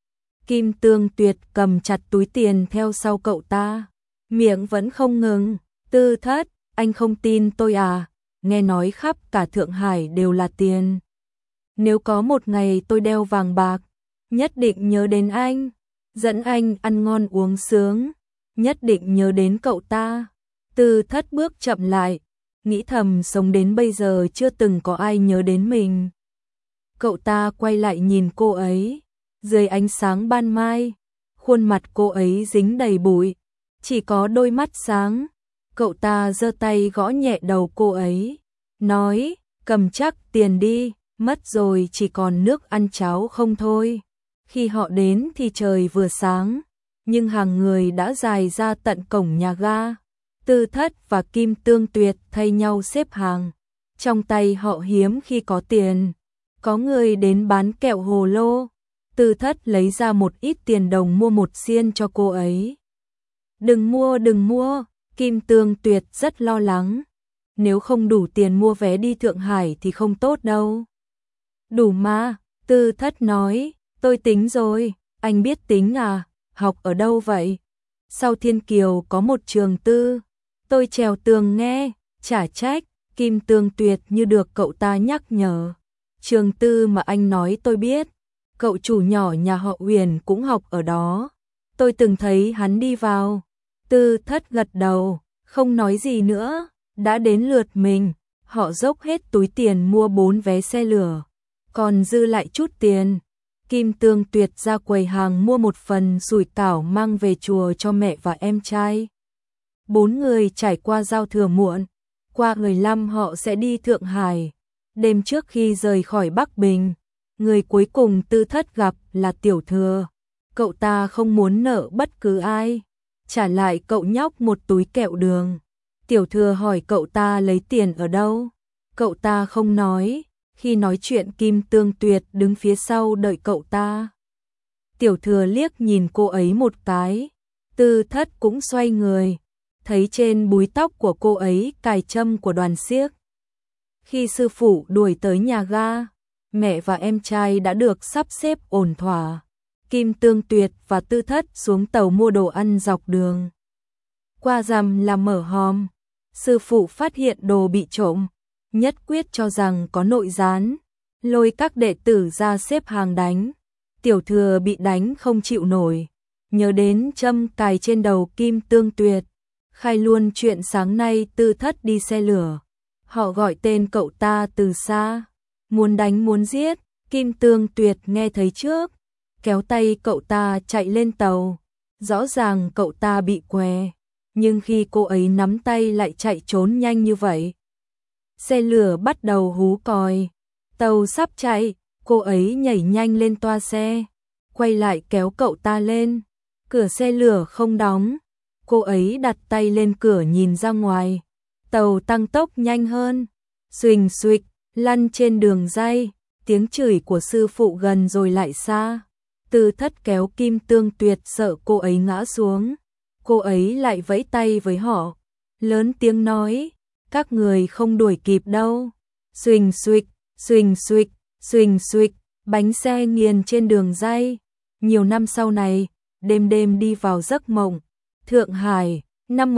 Kim Tương Tuyệt cầm chặt túi tiền theo sau cậu ta, miệng vẫn không ngừng. Tư Thất, anh không tin tôi à? Nghe nói khắp cả Thượng Hải đều là tiền. Nếu có một ngày tôi đeo vàng bạc, nhất định nhớ đến anh, dẫn anh ăn ngon uống sướng, nhất định nhớ đến cậu ta. Tư Thất bước chậm lại, nghĩ thầm sống đến bây giờ chưa từng có ai nhớ đến mình. Cậu ta quay lại nhìn cô ấy, dưới ánh sáng ban mai, khuôn mặt cô ấy dính đầy bụi, chỉ có đôi mắt sáng. Cậu ta giơ tay gõ nhẹ đầu cô ấy, nói, cầm chắc tiền đi, mất rồi chỉ còn nước ăn cháo không thôi. Khi họ đến thì trời vừa sáng, nhưng hàng người đã dài ra tận cổng nhà ga. Tư Thất và Kim Tương Tuyệt thay nhau xếp hàng, trong tay họ hiếm khi có tiền. Có người đến bán kẹo hồ lô, Tư Thất lấy ra một ít tiền đồng mua một xiên cho cô ấy. Đừng mua, đừng mua. Kim Tương Tuyệt rất lo lắng. Nếu không đủ tiền mua vé đi Thượng Hải thì không tốt đâu. Đủ mà, Tư Thất nói, tôi tính rồi. Anh biết tính à? Học ở đâu vậy? Sau Thiên Kiều có một trường tư. Tôi trèo tường nghe, chả trách. Kim Tương Tuyệt như được cậu ta nhắc nhở. Trường tư mà anh nói tôi biết. Cậu chủ nhỏ nhà họ Huyền cũng học ở đó. Tôi từng thấy hắn đi vào. Tư Thất gật đầu, không nói gì nữa. Đã đến lượt mình, họ dốc hết túi tiền mua 4 vé xe lửa, còn dư lại chút tiền. Kim Tương Tuyệt ra quầy hàng mua một phần sủi cảo mang về chùa cho mẹ và em trai. 4 người trải qua giao thừa muộn, qua 15 họ sẽ đi Thượng Hải. Đêm trước khi rời khỏi Bắc Bình, người cuối cùng Tư Thất gặp là Tiểu Thừa. Cậu ta không muốn nợ bất cứ ai, trả lại cậu nhóc một túi kẹo đường. Tiểu Thừa hỏi cậu ta lấy tiền ở đâu. Cậu ta không nói. Khi nói chuyện Kim Tương Tuyệt đứng phía sau đợi cậu ta. Tiểu Thừa liếc nhìn cô ấy một cái. Tư Thất cũng xoay người, thấy trên búi tóc của cô ấy cài trâm của đoàn xiếc. Khi sư phụ đuổi tới nhà ga, mẹ và em trai đã được sắp xếp ổn thỏa. Kim Tương Tuyệt và Tư Thất xuống tàu mua đồ ăn dọc đường. Qua rằm là mở hòm, sư phụ phát hiện đồ bị trộm, nhất quyết cho rằng có nội gián, lôi các đệ tử ra xếp hàng đánh. Tiểu Thừa bị đánh không chịu nổi, nhớ đến châm cài trên đầu Kim Tương Tuyệt, khai luôn chuyện sáng nay Tư Thất đi xe lửa, Họ gọi tên cậu ta từ xa, muốn đánh muốn giết. Kim Tương Tuyệt nghe thấy trước, kéo tay cậu ta chạy lên tàu. Rõ ràng cậu ta bị què, nhưng khi cô ấy nắm tay lại chạy trốn nhanh như vậy. Xe lửa bắt đầu hú còi, tàu sắp chạy, cô ấy nhảy nhanh lên toa xe, quay lại kéo cậu ta lên. Cửa xe lửa không đóng, cô ấy đặt tay lên cửa nhìn ra ngoài. Tàu tăng tốc nhanh hơn, xuỳnh xuịch, lăn trên đường ray, tiếng chửi của sư phụ gần rồi lại xa. Tư Thất kéo Kim Tương Tuyệt sợ cô ấy ngã xuống. Cô ấy lại vẫy tay với họ, lớn tiếng nói, các người không đuổi kịp đâu. Xuỳnh xuịch, xuỳnh xuịch, xuỳnh xuịch, bánh xe nghiền trên đường ray. Nhiều năm sau này, đêm đêm đi vào giấc mộng. Thượng Hải, năm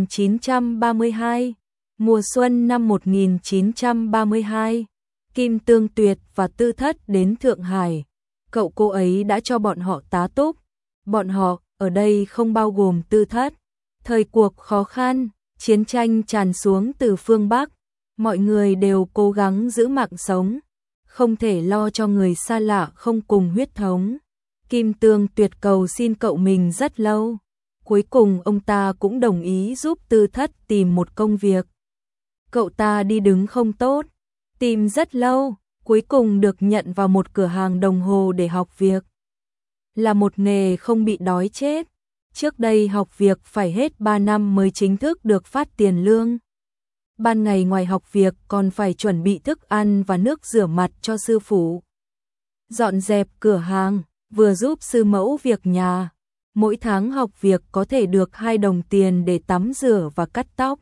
1932, mùa xuân năm 1932, Kim Tương Tuyệt và Tư Thất đến Thượng Hải. Cậu cô ấy đã cho bọn họ tá túc. Bọn họ, ở đây không bao gồm Tư Thất. Thời cuộc khó khăn, chiến tranh tràn xuống từ phương Bắc. Mọi người đều cố gắng giữ mạng sống, không thể lo cho người xa lạ không cùng huyết thống. Kim Tương Tuyệt cầu xin cậu mình rất lâu. Cuối cùng ông ta cũng đồng ý giúp Tư Thất tìm một công việc. Cậu ta đi đứng không tốt, tìm rất lâu, cuối cùng được nhận vào một cửa hàng đồng hồ để học việc. Là một nghề không bị đói chết. Trước đây học việc phải hết 3 năm mới chính thức được phát tiền lương. Ban ngày ngoài học việc còn phải chuẩn bị thức ăn và nước rửa mặt cho sư phụ. Dọn dẹp cửa hàng, vừa giúp sư mẫu việc nhà. Mỗi tháng học việc có thể được 2 đồng tiền để tắm rửa và cắt tóc.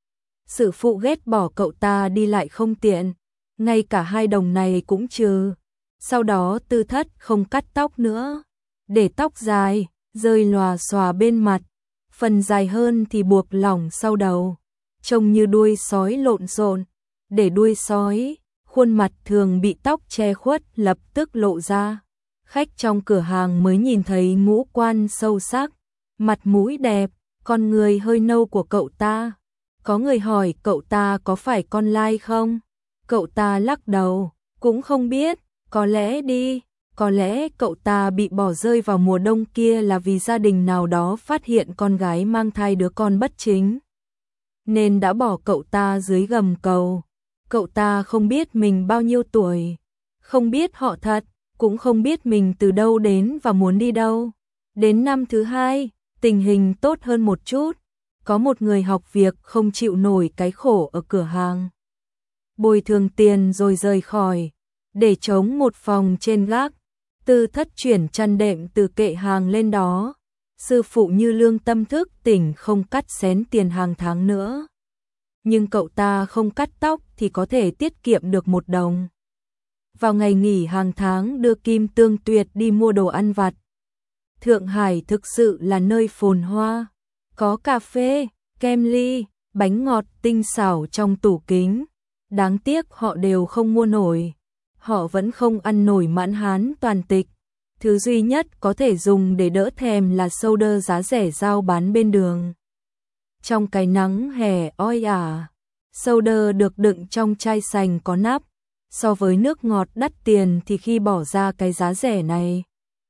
Sư phụ ghét bỏ cậu ta đi lại không tiện, ngay cả 2 đồng này cũng trừ. Sau đó Tư Thất không cắt tóc nữa, để tóc dài, rơi lòa xòa bên mặt, phần dài hơn thì buộc lỏng sau đầu, trông như đuôi sói lộn xộn. Để đuôi sói, khuôn mặt thường bị tóc che khuất lập tức lộ ra. Khách trong cửa hàng mới nhìn thấy ngũ quan sâu sắc, mặt mũi đẹp, con người hơi nâu của cậu ta. Có người hỏi cậu ta có phải con lai không? Cậu ta lắc đầu, cũng không biết, có lẽ đi. Có lẽ cậu ta bị bỏ rơi vào mùa đông kia là vì gia đình nào đó phát hiện con gái mang thai đứa con bất chính, nên đã bỏ cậu ta dưới gầm cầu. Cậu ta không biết mình bao nhiêu tuổi, không biết họ thật, cũng không biết mình từ đâu đến và muốn đi đâu. Đến năm thứ 2, tình hình tốt hơn một chút. Có một người học việc không chịu nổi cái khổ ở cửa hàng, bồi thường tiền rồi rời khỏi, để trống một phòng trên gác. Tư Thất chuyển chăn đệm từ kệ hàng lên đó. Sư phụ như lương tâm thức tỉnh không cắt xén tiền hàng tháng nữa. Nhưng cậu ta không cắt tóc thì có thể tiết kiệm được 1 đồng. Vào ngày nghỉ hàng tháng đưa Kim Tương Tuyệt đi mua đồ ăn vặt. Thượng Hải thực sự là nơi phồn hoa. Có cà phê, kem ly, bánh ngọt tinh xảo trong tủ kính. Đáng tiếc họ đều không mua nổi. Họ vẫn không ăn nổi mãn hán toàn tịch. Thứ duy nhất có thể dùng để đỡ thèm là soda giá rẻ giao bán bên đường. Trong cái nắng hè oi ả, soda được đựng trong chai sành có nắp. So với nước ngọt đắt tiền thì khi bỏ ra cái giá rẻ này,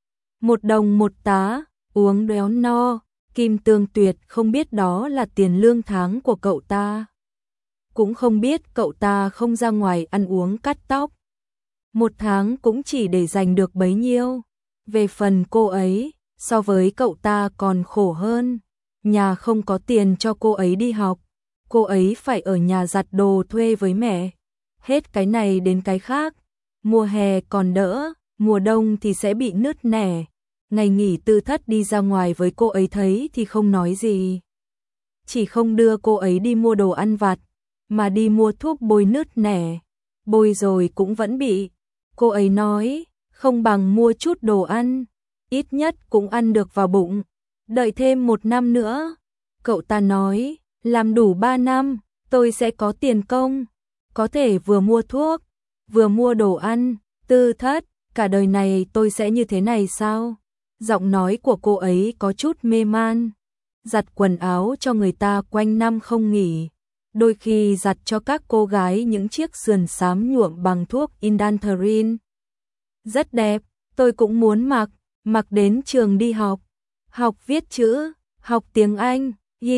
1 đồng 1 tá, uống đéo no. Kim Tương Tuyệt không biết đó là tiền lương tháng của cậu ta, cũng không biết cậu ta không ra ngoài ăn uống cắt tóc. 1 tháng cũng chỉ để dành được bấy nhiêu. Về phần cô ấy, so với cậu ta còn khổ hơn. Nhà không có tiền cho cô ấy đi học, cô ấy phải ở nhà giặt đồ thuê với mẹ. Hết cái này đến cái khác. Mùa hè còn đỡ, mùa đông thì sẽ bị nứt nẻ. Ngày nghỉ Tư Thất đi ra ngoài với cô ấy thấy thì không nói gì, chỉ không đưa cô ấy đi mua đồ ăn vặt, mà đi mua thuốc bôi nứt nẻ. Bôi rồi cũng vẫn bị. Cô ấy nói, không bằng mua chút đồ ăn, ít nhất cũng ăn được vào bụng. Đợi thêm 1 năm nữa. Cậu ta nói, làm đủ 3 năm, tôi sẽ có tiền công, có thể vừa mua thuốc, vừa mua đồ ăn. Tư Thất, cả đời này tôi sẽ như thế này sao? Giọng nói của cô ấy có chút mê man. Giặt quần áo cho người ta quanh năm không nghỉ, đôi khi giặt cho các cô gái những chiếc sườn xám nhuộm bằng thuốc Indantarin. Rất đẹp, tôi cũng muốn mặc đến trường đi học. Học viết chữ, học tiếng Anh.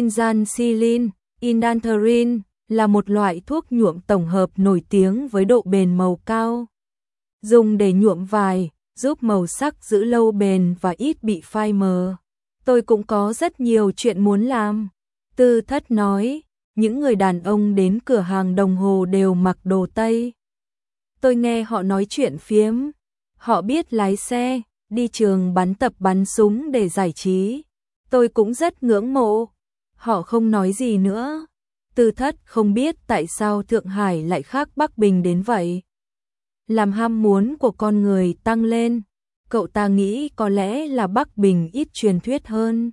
Ginjan Indantarin là một loại thuốc nhuộm tổng hợp nổi tiếng với độ bền màu cao. Dùng để nhuộm vải, giúp màu sắc giữ lâu bền và ít bị phai mờ. Tôi cũng có rất nhiều chuyện muốn làm. Tư Thất nói, những người đàn ông đến cửa hàng đồng hồ đều mặc đồ Tây. Tôi nghe họ nói chuyện phiếm. Họ biết lái xe, đi trường tập bắn súng để giải trí. Tôi cũng rất ngưỡng mộ. Họ không nói gì nữa. Tư Thất không biết tại sao Thượng Hải lại khác Bắc Bình đến vậy. Làm ham muốn của con người tăng lên, cậu ta nghĩ có lẽ là Bắc Bình ít truyền thuyết hơn.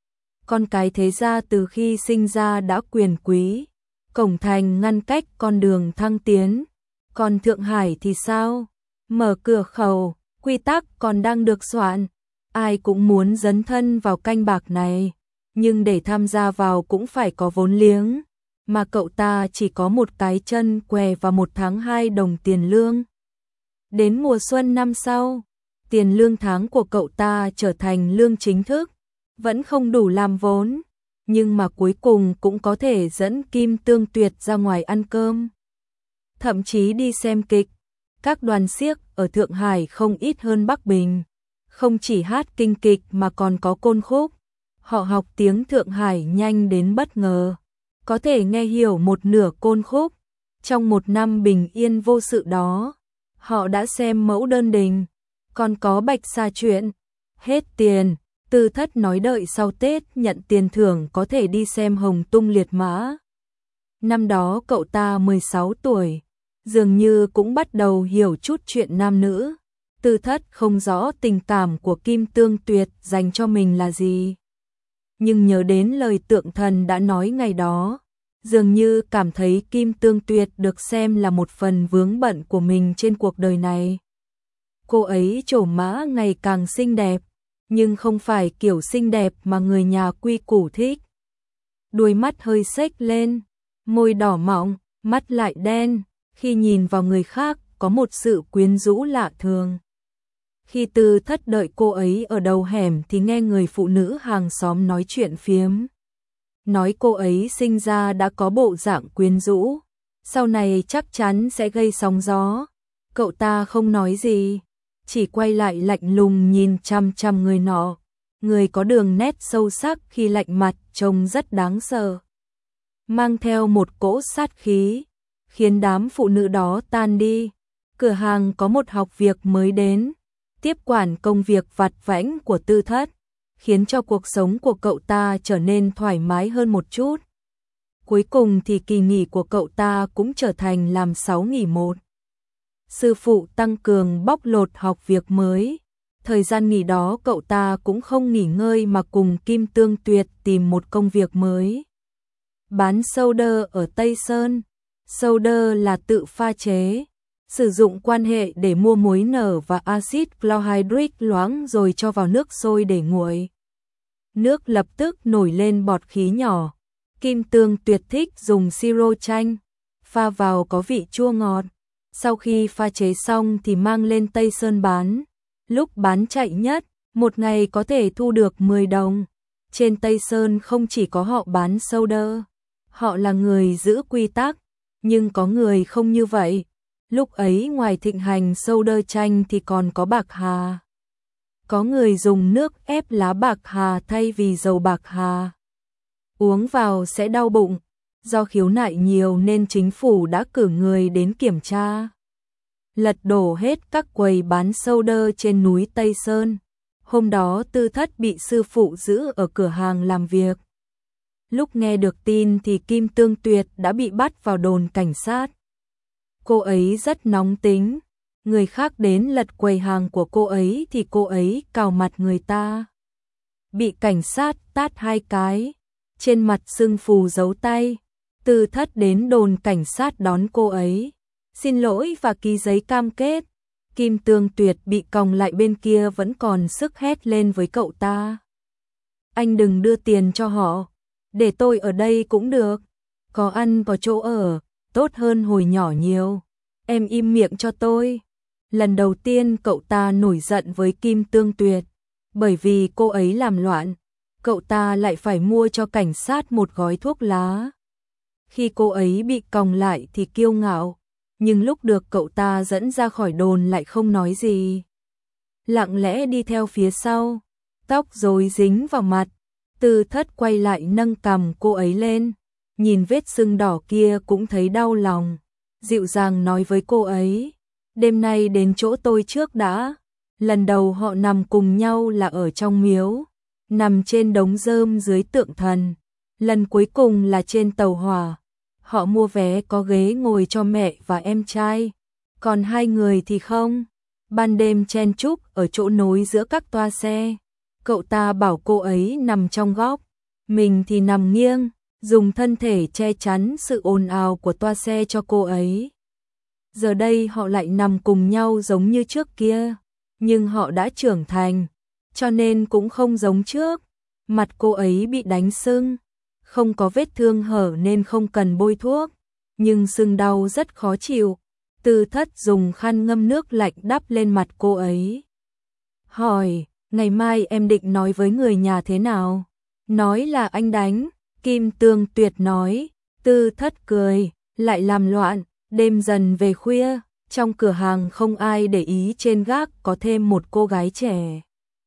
Con cái thế gia từ khi sinh ra đã quyền quý, cổng thành ngăn cách con đường thăng tiến. Còn Thượng Hải thì sao? Mở cửa khẩu, quy tắc còn đang được soạn. Ai cũng muốn dấn thân vào canh bạc này, nhưng để tham gia vào cũng phải có vốn liếng. Mà cậu ta chỉ có một cái chân què và 1 tháng 2 đồng tiền lương. Đến mùa xuân năm sau, tiền lương tháng của cậu ta trở thành lương chính thức, vẫn không đủ làm vốn, nhưng mà cuối cùng cũng có thể dẫn Kim Tương Tuyệt ra ngoài ăn cơm. Thậm chí đi xem kịch, các đoàn xiếc ở Thượng Hải không ít hơn Bắc Bình, không chỉ hát kinh kịch mà còn có côn khúc. Họ học tiếng Thượng Hải nhanh đến bất ngờ, có thể nghe hiểu một nửa côn khúc. Trong 1 năm bình yên vô sự đó, họ đã xem Mẫu Đơn Đình, còn có Bạch Sa Truyện. Hết tiền, Tư Thất nói đợi sau Tết nhận tiền thưởng có thể đi xem Hồng Tung Liệt Mã. Năm đó cậu ta 16 tuổi, dường như cũng bắt đầu hiểu chút chuyện nam nữ. Tư Thất không rõ tình cảm của Kim Tương Tuyệt dành cho mình là gì, nhưng nhớ đến lời Tượng Thần đã nói ngày đó, dường như cảm thấy Kim Tương Tuyệt được xem là một phần vướng bận của mình trên cuộc đời này. Cô ấy trổ mã ngày càng xinh đẹp, nhưng không phải kiểu xinh đẹp mà người nhà quy củ thích. Đuôi mắt hơi xếch lên, môi đỏ mọng, mắt lại đen, khi nhìn vào người khác có một sự quyến rũ lạ thường. Khi Tư Thất đợi cô ấy ở đầu hẻm thì nghe người phụ nữ hàng xóm nói chuyện phiếm. Nói cô ấy sinh ra đã có bộ dạng quyến rũ, sau này chắc chắn sẽ gây sóng gió. Cậu ta không nói gì, chỉ quay lại lạnh lùng nhìn chằm chằm người nọ. Người có đường nét sâu sắc khi lạnh mặt trông rất đáng sợ, mang theo một cỗ sát khí, khiến đám phụ nữ đó tan đi. Cửa hàng có một học việc mới đến, tiếp quản công việc vặt vãnh của Tư Thất, khiến cho cuộc sống của cậu ta trở nên thoải mái hơn một chút. Cuối cùng thì kỳ nghỉ của cậu ta cũng trở thành làm 6 nghỉ 1. Sư phụ tăng cường bóc lột học việc mới. Thời gian nghỉ đó cậu ta cũng không nghỉ ngơi mà cùng Kim Tương Tuyệt tìm một công việc mới. Bán soda ở Tây Sơn. Soda là tự pha chế, sử dụng quan hệ để mua muối nở và axit chlorhydric loãng rồi cho vào nước sôi để nguội. Nước lập tức nổi lên bọt khí nhỏ. Kim Tương Tuyệt thích dùng siro chanh, pha vào có vị chua ngọt. Sau khi pha chế xong thì mang lên Tây Sơn bán. Lúc bán chạy nhất, một ngày có thể thu được 10 đồng. Trên Tây Sơn không chỉ có họ bán soda, họ là người giữ quy tắc, nhưng có người không như vậy. Lúc ấy ngoài thịnh hành soda chanh thì còn có bạc hà. Có người dùng nước ép lá bạc hà thay vì dầu bạc hà. Uống vào sẽ đau bụng. Do khiếu nại nhiều nên chính phủ đã cử người đến kiểm tra, lật đổ hết các quầy bán soda trên núi Tây Sơn. Hôm đó Tư Thất bị sư phụ giữ ở cửa hàng làm việc. Lúc nghe được tin thì Kim Tương Tuyệt đã bị bắt vào đồn cảnh sát. Cô ấy rất nóng tính, người khác đến lật quầy hàng của cô ấy thì cô ấy cào mặt người ta. Bị cảnh sát tát 2 cái, trên mặt sưng phù dấu tay. Tư Thất đến đồn cảnh sát đón cô ấy, xin lỗi và ký giấy cam kết. Kim Tương Tuyệt bị còng lại bên kia vẫn còn sức hét lên với cậu ta. Anh đừng đưa tiền cho họ, để tôi ở đây cũng được. có ăn có chỗ ở, tốt hơn hồi nhỏ nhiều. Em im miệng cho tôi. Lần đầu tiên cậu ta nổi giận với Kim Tương Tuyệt, bởi vì cô ấy làm loạn, cậu ta lại phải mua cho cảnh sát một gói thuốc lá. Khi cô ấy bị còng lại thì kiêu ngạo, nhưng lúc được cậu ta dẫn ra khỏi đồn lại không nói gì. Lặng lẽ đi theo phía sau, tóc rối dính vào mặt. Tư Thất quay lại nâng cằm cô ấy lên, nhìn vết sưng đỏ kia cũng thấy đau lòng, dịu dàng nói với cô ấy, đêm nay đến chỗ tôi trước đã. Lần đầu họ nằm cùng nhau là ở trong miếu, nằm trên đống rơm dưới tượng thần. Lần cuối cùng là trên tàu hỏa, họ mua vé có ghế ngồi cho mẹ và em trai, còn hai người thì không. Ban đêm chen chúc ở chỗ nối giữa các toa xe, cậu ta bảo cô ấy nằm trong góc, mình thì nằm nghiêng, dùng thân thể che chắn sự ồn ào của toa xe cho cô ấy. Giờ đây họ lại nằm cùng nhau giống như trước kia, nhưng họ đã trưởng thành, cho nên cũng không giống trước. Mặt cô ấy bị đánh sưng, không có vết thương hở nên không cần bôi thuốc, nhưng sưng đau rất khó chịu. Tư Thất dùng khăn ngâm nước lạnh đắp lên mặt cô ấy. Hỏi, ngày mai em định nói với người nhà thế nào? Nói là anh đánh, Kim Tương Tuyệt nói. Tư Thất cười, lại làm loạn. Đêm dần về khuya, trong cửa hàng không ai để ý trên gác có thêm một cô gái trẻ.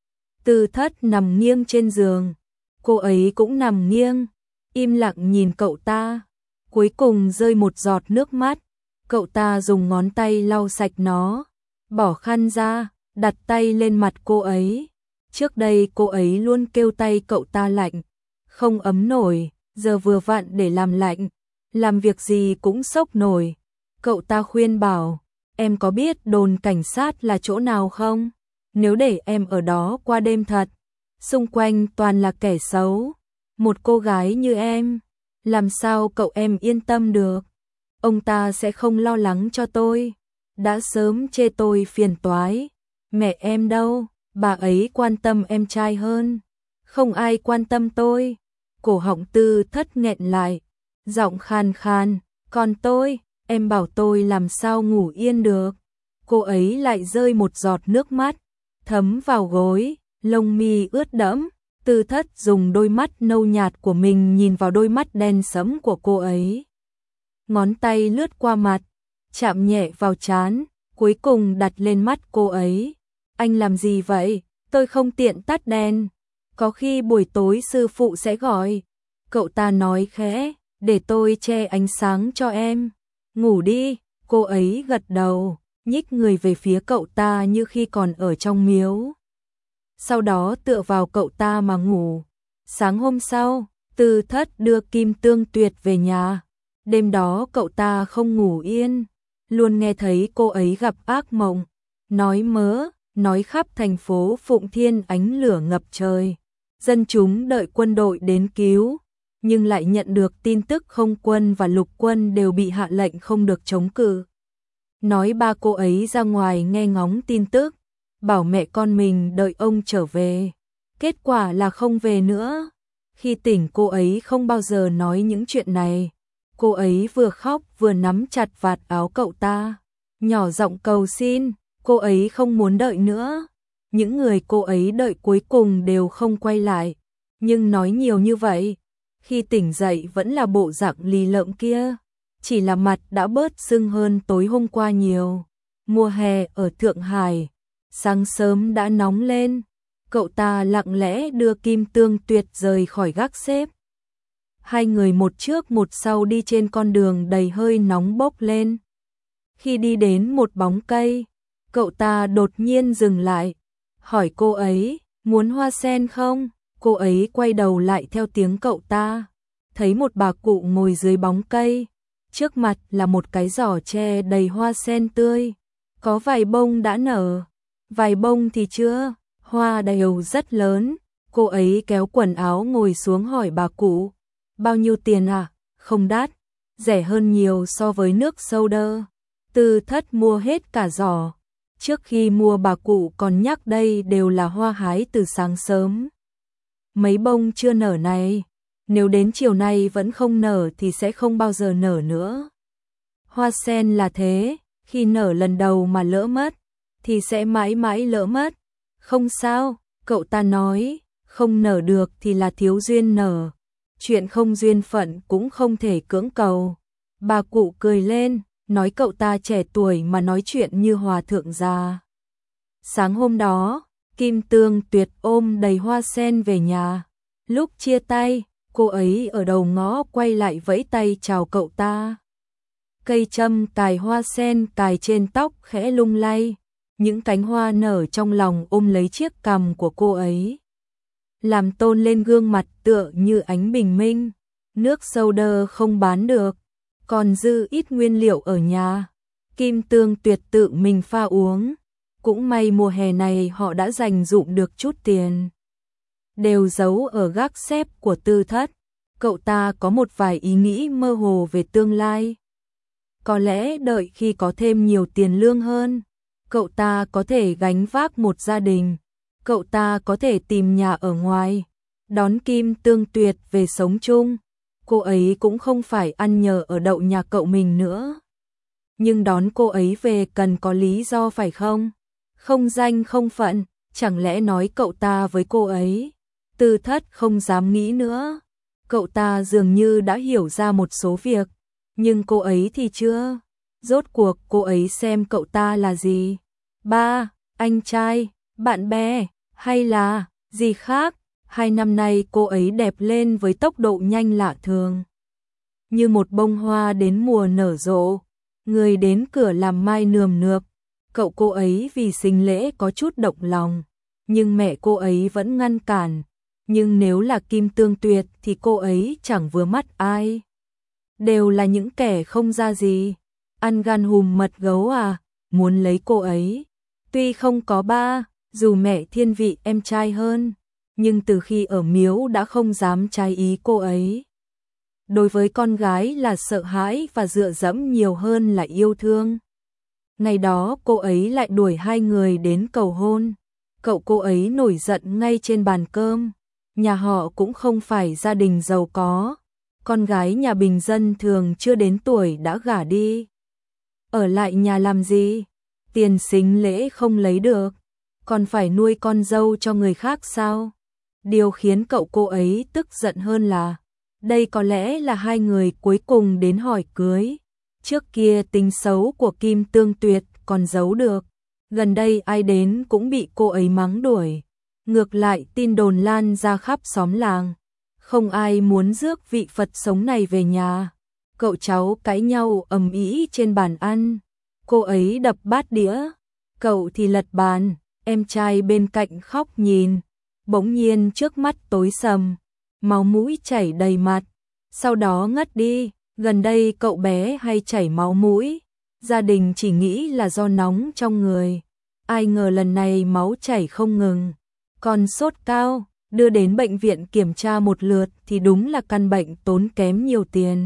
Tư Thất nằm nghiêng trên giường, cô ấy cũng nằm nghiêng, im lặng nhìn cậu ta. Cuối cùng rơi một giọt nước mắt, cậu ta dùng ngón tay lau sạch nó, bỏ khăn ra, đặt tay lên mặt cô ấy. Trước đây cô ấy luôn kêu tay cậu ta lạnh, không ấm nổi, giờ vừa vặn để làm lạnh, làm việc gì cũng sốc nổi. Cậu ta khuyên bảo, em có biết đồn cảnh sát là chỗ nào không? Nếu để em ở đó qua đêm thật, xung quanh toàn là kẻ xấu, một cô gái như em, làm sao cậu em yên tâm được? Ông ta sẽ không lo lắng cho tôi, đã sớm chê tôi phiền toái. Mẹ em đâu, bà ấy quan tâm em trai hơn, không ai quan tâm tôi. Cổ họng Tư Thất nghẹn lại, giọng khan khan, còn tôi, em bảo tôi làm sao ngủ yên được. Cô ấy lại rơi một giọt nước mắt, thấm vào gối, lông mi ướt đẫm. Tư Thất dùng đôi mắt nâu nhạt của mình nhìn vào đôi mắt đen sẫm của cô ấy. Ngón tay lướt qua mặt, chạm nhẹ vào trán, cuối cùng đặt lên mắt cô ấy. Anh làm gì vậy? Tôi không tiện tắt đèn. Có khi buổi tối sư phụ sẽ gọi. Cậu ta nói khẽ, để tôi che ánh sáng cho em. Ngủ đi. Cô ấy gật đầu, nhích người về phía cậu ta như khi còn ở trong miếu. Sau đó tựa vào cậu ta mà ngủ. Sáng hôm sau, Tư Thất đưa Kim Tương Tuyệt về nhà. Đêm đó cậu ta không ngủ yên, luôn nghe thấy cô ấy gặp ác mộng, nói mớ, nói khắp thành phố Phụng Thiên ánh lửa ngập trời. Dân chúng đợi quân đội đến cứu, nhưng lại nhận được tin tức không quân và lục quân đều bị hạ lệnh không được chống cự. Nói ba cô ấy ra ngoài nghe ngóng tin tức, bảo mẹ con mình đợi ông trở về. Kết quả là không về nữa. Khi tỉnh cô ấy không bao giờ nói những chuyện này. Cô ấy vừa khóc vừa nắm chặt vạt áo cậu ta, nhỏ giọng cầu xin, cô ấy không muốn đợi nữa. Những người cô ấy đợi cuối cùng đều không quay lại, nhưng nói nhiều như vậy, khi tỉnh dậy vẫn là bộ dạng lì lợm kia, chỉ là mặt đã bớt sưng hơn tối hôm qua nhiều. Mùa hè ở Thượng Hải, sáng sớm đã nóng lên, cậu ta lặng lẽ đưa Kim Tương Tuyệt rời khỏi gác xếp. Hai người một trước một sau đi trên con đường đầy hơi nóng bốc lên. Khi đi đến một bóng cây, cậu ta đột nhiên dừng lại, hỏi cô ấy, muốn hoa sen không? Cô ấy quay đầu lại theo tiếng cậu ta, thấy một bà cụ ngồi dưới bóng cây, trước mặt là một cái giỏ tre đầy hoa sen tươi, có vài bông đã nở, vài bông thì chưa, hoa đều rất lớn. Cô ấy kéo quần áo ngồi xuống hỏi bà cụ, bao nhiêu tiền à? Không đắt, rẻ hơn nhiều so với nước soda. Tư Thất mua hết cả giỏ. Trước khi mua bà cụ còn nhắc đây đều là hoa hái từ sáng sớm. Mấy bông chưa nở này, nếu đến chiều nay vẫn không nở thì sẽ không bao giờ nở nữa. Hoa sen là thế, khi nở lần đầu mà lỡ mất, thì sẽ mãi mãi lỡ mất. Không sao, cậu ta nói, không nở được thì là thiếu duyên nở. Chuyện không duyên phận cũng không thể cưỡng cầu. Bà cụ cười lên, nói cậu ta trẻ tuổi mà nói chuyện như hòa thượng già. Sáng hôm đó, Kim Tương Tuyệt ôm đầy hoa sen về nhà. Lúc chia tay, cô ấy ở đầu ngõ quay lại vẫy tay chào cậu ta. Cây châm cài hoa sen cài trên tóc khẽ lung lay, những cánh hoa nở trong lòng ôm lấy chiếc cằm của cô ấy, làm tôn lên gương mặt tựa như ánh bình minh. Nước soda không bán được, còn dư ít nguyên liệu ở nhà, Kim Tương Tuyệt tự mình pha uống. Cũng may mùa hè này họ đã dành dụm được chút tiền, đều giấu ở gác xép của Tư Thất. Cậu ta có một vài ý nghĩ mơ hồ về tương lai. Có lẽ đợi khi có thêm nhiều tiền lương hơn, cậu ta có thể gánh vác một gia đình. Cậu ta có thể tìm nhà ở ngoài, đón Kim Tương Tuyệt về sống chung. Cô ấy cũng không phải ăn nhờ ở đậu nhà cậu mình nữa. Nhưng đón cô ấy về cần có lý do phải không? Không danh không phận, chẳng lẽ nói cậu ta với cô ấy? Tư Thất không dám nghĩ nữa. Cậu ta dường như đã hiểu ra một số việc, nhưng cô ấy thì chưa. Rốt cuộc cô ấy xem cậu ta là gì? Ba, anh trai, bạn bè, hay là gì khác? 2 năm nay cô ấy đẹp lên với tốc độ nhanh lạ thường. Như một bông hoa đến mùa nở rộ, người đến cửa làm mai nườm nượp. Cậu cô ấy vì sinh lễ có chút động lòng, nhưng mẹ cô ấy vẫn ngăn cản. Nhưng nếu là Kim Tương Tuyệt thì cô ấy chẳng vừa mắt ai. Đều là những kẻ không ra gì. Ăn gan hùm mật gấu à, muốn lấy cô ấy. Tuy không có ba, dù mẹ thiên vị em trai hơn, nhưng từ khi ở miếu đã không dám trái ý cô ấy. Đối với con gái là sợ hãi và dựa dẫm nhiều hơn là yêu thương. Ngày đó cô ấy lại đuổi 2 người đến cầu hôn. Cậu cô ấy nổi giận ngay trên bàn cơm. Nhà họ cũng không phải gia đình giàu có. Con gái nhà bình dân thường chưa đến tuổi đã gả đi. Ở lại nhà làm gì? Tiền sính lễ không lấy được, còn phải nuôi con dâu cho người khác sao? Điều khiến cậu cô ấy tức giận hơn là đây có lẽ là 2 người cuối cùng đến hỏi cưới. Trước kia tính xấu của Kim Tương Tuyệt còn giấu được, gần đây ai đến cũng bị cô ấy mắng đuổi. Ngược lại tin đồn lan ra khắp xóm làng, không ai muốn rước vị Phật sống này về nhà. Cậu cháu cãi nhau ầm ĩ trên bàn ăn, cô ấy đập bát đĩa, cậu thì lật bàn, em trai bên cạnh khóc nhìn. Bỗng nhiên trước mắt tối sầm, máu mũi chảy đầy mặt, sau đó ngất đi. Gần đây cậu bé hay chảy máu mũi, gia đình chỉ nghĩ là do nóng trong người. Ai ngờ lần này máu chảy không ngừng, còn sốt cao, đưa đến bệnh viện kiểm tra một lượt thì đúng là căn bệnh tốn kém nhiều tiền.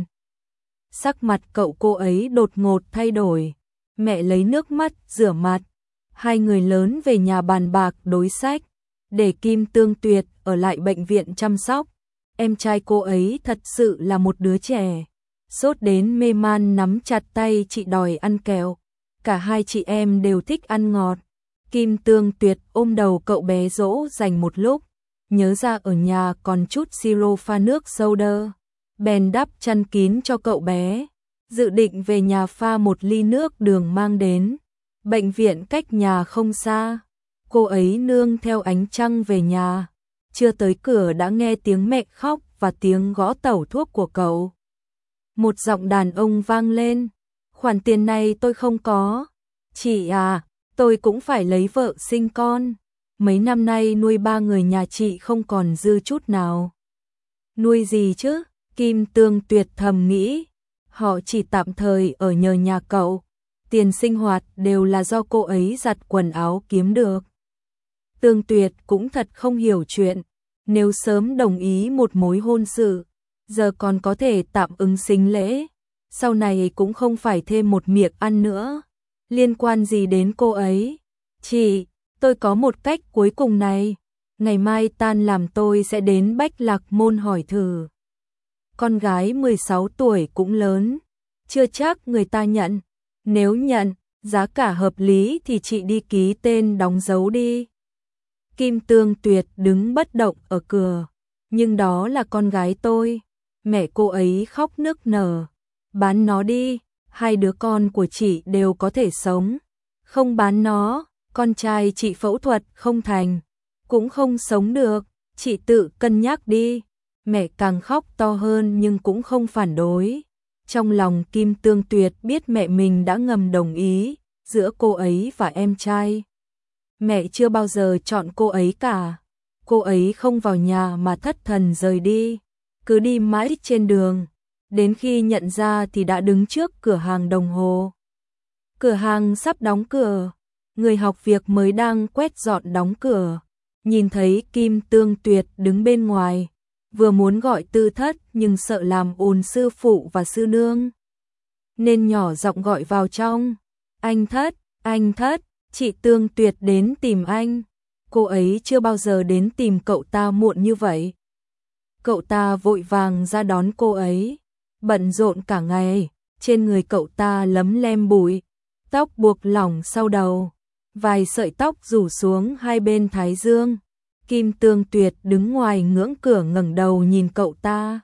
Sắc mặt cậu cô ấy đột ngột thay đổi, mẹ lấy nước mắt rửa mặt. 2 người lớn về nhà bàn bạc đối sách, để Kim Tương Tuyệt ở lại bệnh viện chăm sóc. Em trai cô ấy thật sự là một đứa trẻ, sốt đến mê man nắm chặt tay chị đòi ăn kẹo. Cả 2 chị em đều thích ăn ngọt. Kim Tương Tuyệt ôm đầu cậu bé dỗ dành một lúc, nhớ ra ở nhà còn chút siro pha nước soda, bèn đắp chăn kín cho cậu bé, dự định về nhà pha một ly nước đường mang đến. Bệnh viện cách nhà không xa, cô ấy nương theo ánh trăng về nhà, chưa tới cửa đã nghe tiếng mẹ khóc và tiếng gõ tẩu thuốc của cậu. Một giọng đàn ông vang lên, khoản tiền này tôi không có. Chị à, tôi cũng phải lấy vợ sinh con. Mấy năm nay nuôi 3 người nhà chị không còn dư chút nào. Nuôi gì chứ? Kim Tương Tuyệt thầm nghĩ. Họ chỉ tạm thời ở nhờ nhà cậu. Tiền sinh hoạt đều là do cô ấy giặt quần áo kiếm được. Tương Tuyệt cũng thật không hiểu chuyện. Nếu sớm đồng ý một mối hôn sự, giờ còn có thể tạm ứng sính lễ, sau này cũng không phải thêm một miệng ăn nữa. Liên quan gì đến cô ấy? Chị, tôi có một cách cuối cùng này. Ngày mai tan làm tôi sẽ đến Bách Lạc Môn hỏi thử. con gái 16 tuổi cũng lớn, chưa chắc người ta nhận. Nếu nhận, giá cả hợp lý thì chị đi ký tên đóng dấu đi. Kim Tương Tuyệt đứng bất động ở cửa, nhưng đó là con gái tôi. Mẹ cô ấy khóc nức nở. Bán nó đi, hai đứa con của chị đều có thể sống. Không bán nó, con trai chị phẫu thuật không thành, cũng không sống được, chị tự cân nhắc đi. Mẹ càng khóc to hơn nhưng cũng không phản đối. Trong lòng Kim Tương Tuyệt biết mẹ mình đã ngầm đồng ý giữa cô ấy và em trai. Mẹ chưa bao giờ chọn cô ấy cả. Cô ấy không vào nhà mà thất thần rời đi, cứ đi mãi trên đường. Đến khi nhận ra thì đã đứng trước cửa hàng đồng hồ. Cửa hàng sắp đóng cửa, người học việc mới đang quét dọn đóng cửa. Nhìn thấy Kim Tương Tuyệt đứng bên ngoài, vừa muốn gọi Tư Thất nhưng sợ làm ồn sư phụ và sư nương, nên nhỏ giọng gọi vào trong. Anh Thất, chị Tương Tuyệt đến tìm anh. Cô ấy chưa bao giờ đến tìm cậu ta muộn như vậy. Cậu ta vội vàng ra đón cô ấy, bận rộn cả ngày, trên người cậu ta lấm lem bụi, tóc buộc lỏng sau đầu, vài sợi tóc rủ xuống hai bên thái dương. Kim Tương Tuyệt đứng ngoài ngưỡng cửa ngẩng đầu nhìn cậu ta.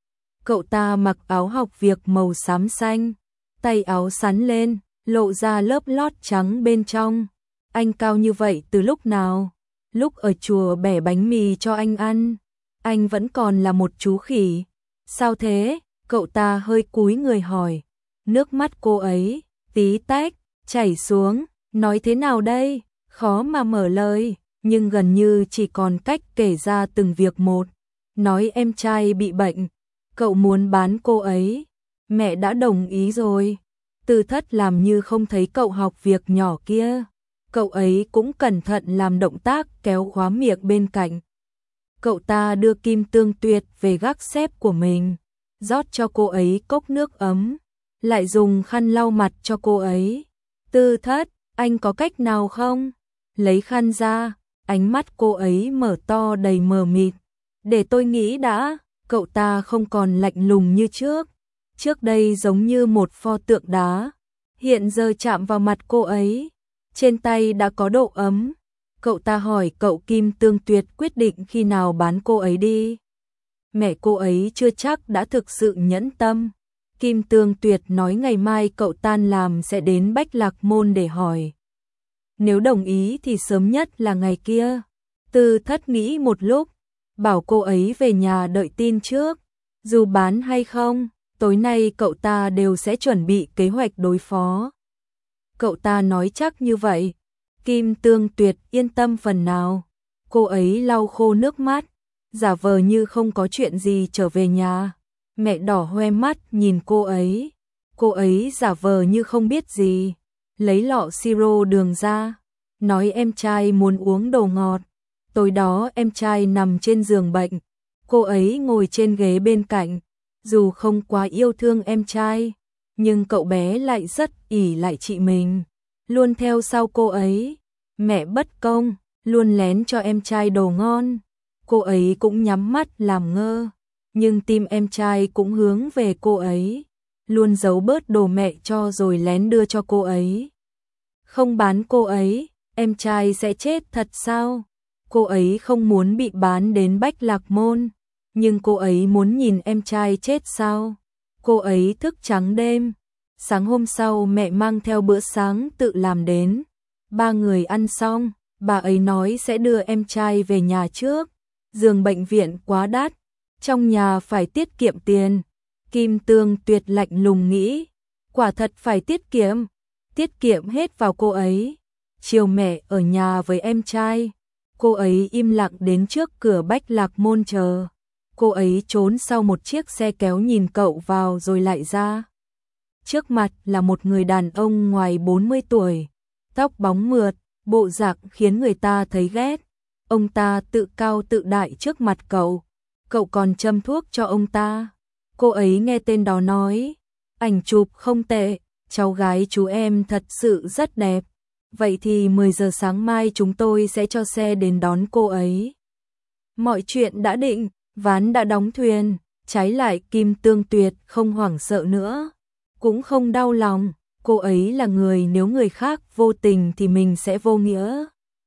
Cậu ta mặc áo học việc màu xám xanh, tay áo xắn lên, lộ ra lớp lót trắng bên trong. Anh cao như vậy từ lúc nào? Lúc ở chùa bẻ bánh mì cho anh ăn, anh vẫn còn là một chú khỉ. Sao thế? Cậu ta hơi cúi người hỏi. Nước mắt cô ấy tí tách chảy xuống, nói thế nào đây? Khó mà mở lời, nhưng gần như chỉ còn cách kể ra từng việc một. Nói em trai bị bệnh, cậu muốn bán cô ấy, mẹ đã đồng ý rồi. Tư Thất làm như không thấy cậu học việc nhỏ kia. Cậu ấy cũng cẩn thận làm động tác kéo khóa miệng bên cạnh. Cậu ta đưa Kim Tương Tuyệt về gác xếp của mình, rót cho cô ấy cốc nước ấm, lại dùng khăn lau mặt cho cô ấy. Tư Thất, anh có cách nào không? Lấy khăn ra, ánh mắt cô ấy mở to đầy mờ mịt. Để tôi nghĩ đã. Cậu ta không còn lạnh lùng như trước. Trước đây giống như một pho tượng đá, hiện giờ chạm vào mặt cô ấy, trên tay đã có độ ấm. Cậu ta hỏi cậu Kim Tương Tuyệt quyết định khi nào bán cô ấy đi. Mẹ cô ấy chưa chắc đã thực sự nhẫn tâm. Kim Tương Tuyệt nói ngày mai cậu tan làm sẽ đến Bách Lạc Môn để hỏi. Nếu đồng ý thì sớm nhất là ngày kia. Tư Thất nghĩ một lúc, bảo cô ấy về nhà đợi tin trước. Dù bán hay không, tối nay cậu ta đều sẽ chuẩn bị kế hoạch đối phó. Cậu ta nói chắc như vậy, Kim Tương Tuyệt yên tâm phần nào. Cô ấy lau khô nước mắt, giả vờ như không có chuyện gì trở về nhà. Mẹ đỏ hoe mắt nhìn cô ấy. Cô ấy giả vờ như không biết gì, lấy lọ siro đường ra, nói em trai muốn uống đồ ngọt. Tối đó em trai nằm trên giường bệnh, cô ấy ngồi trên ghế bên cạnh. Dù không quá yêu thương em trai, nhưng cậu bé lại rất ỷ lại chị mình, luôn theo sau cô ấy. Mẹ bất công, luôn lén cho em trai đồ ngon. Cô ấy cũng nhắm mắt làm ngơ, nhưng tim em trai cũng hướng về cô ấy, luôn giấu bớt đồ mẹ cho rồi lén đưa cho cô ấy. Không bán cô ấy, em trai sẽ chết thật sao? Cô ấy không muốn bị bán đến Bách Lạc Môn, nhưng cô ấy muốn nhìn em trai chết sao? Cô ấy thức trắng đêm. Sáng hôm sau mẹ mang theo bữa sáng tự làm đến. Ba người ăn xong, bà ấy nói sẽ đưa em trai về nhà trước. Giường bệnh viện quá đắt, trong nhà phải tiết kiệm tiền. Kim Tương Tuyệt lạnh lùng nghĩ, quả thật phải tiết kiệm hết vào cô ấy. Chiều mẹ ở nhà với em trai, cô ấy im lặng đến trước cửa Bách Lạc Môn chờ. Cô ấy trốn sau một chiếc xe kéo nhìn cậu vào rồi lại ra. Trước mặt là một người đàn ông ngoài 40 tuổi, tóc bóng mượt, bộ dạng khiến người ta thấy ghét. Ông ta tự cao tự đại trước mặt cậu còn châm thuốc cho ông ta. Cô ấy nghe tên đó nói, ảnh chụp không tệ, cháu gái chú em thật sự rất đẹp. Vậy thì 10 giờ sáng mai chúng tôi sẽ cho xe đến đón cô ấy. Mọi chuyện đã định, ván đã đóng thuyền, Trái lại Kim Tương Tuyệt không hoảng sợ nữa, cũng không đau lòng, cô ấy là người nếu người khác vô tình thì mình sẽ vô nghĩa.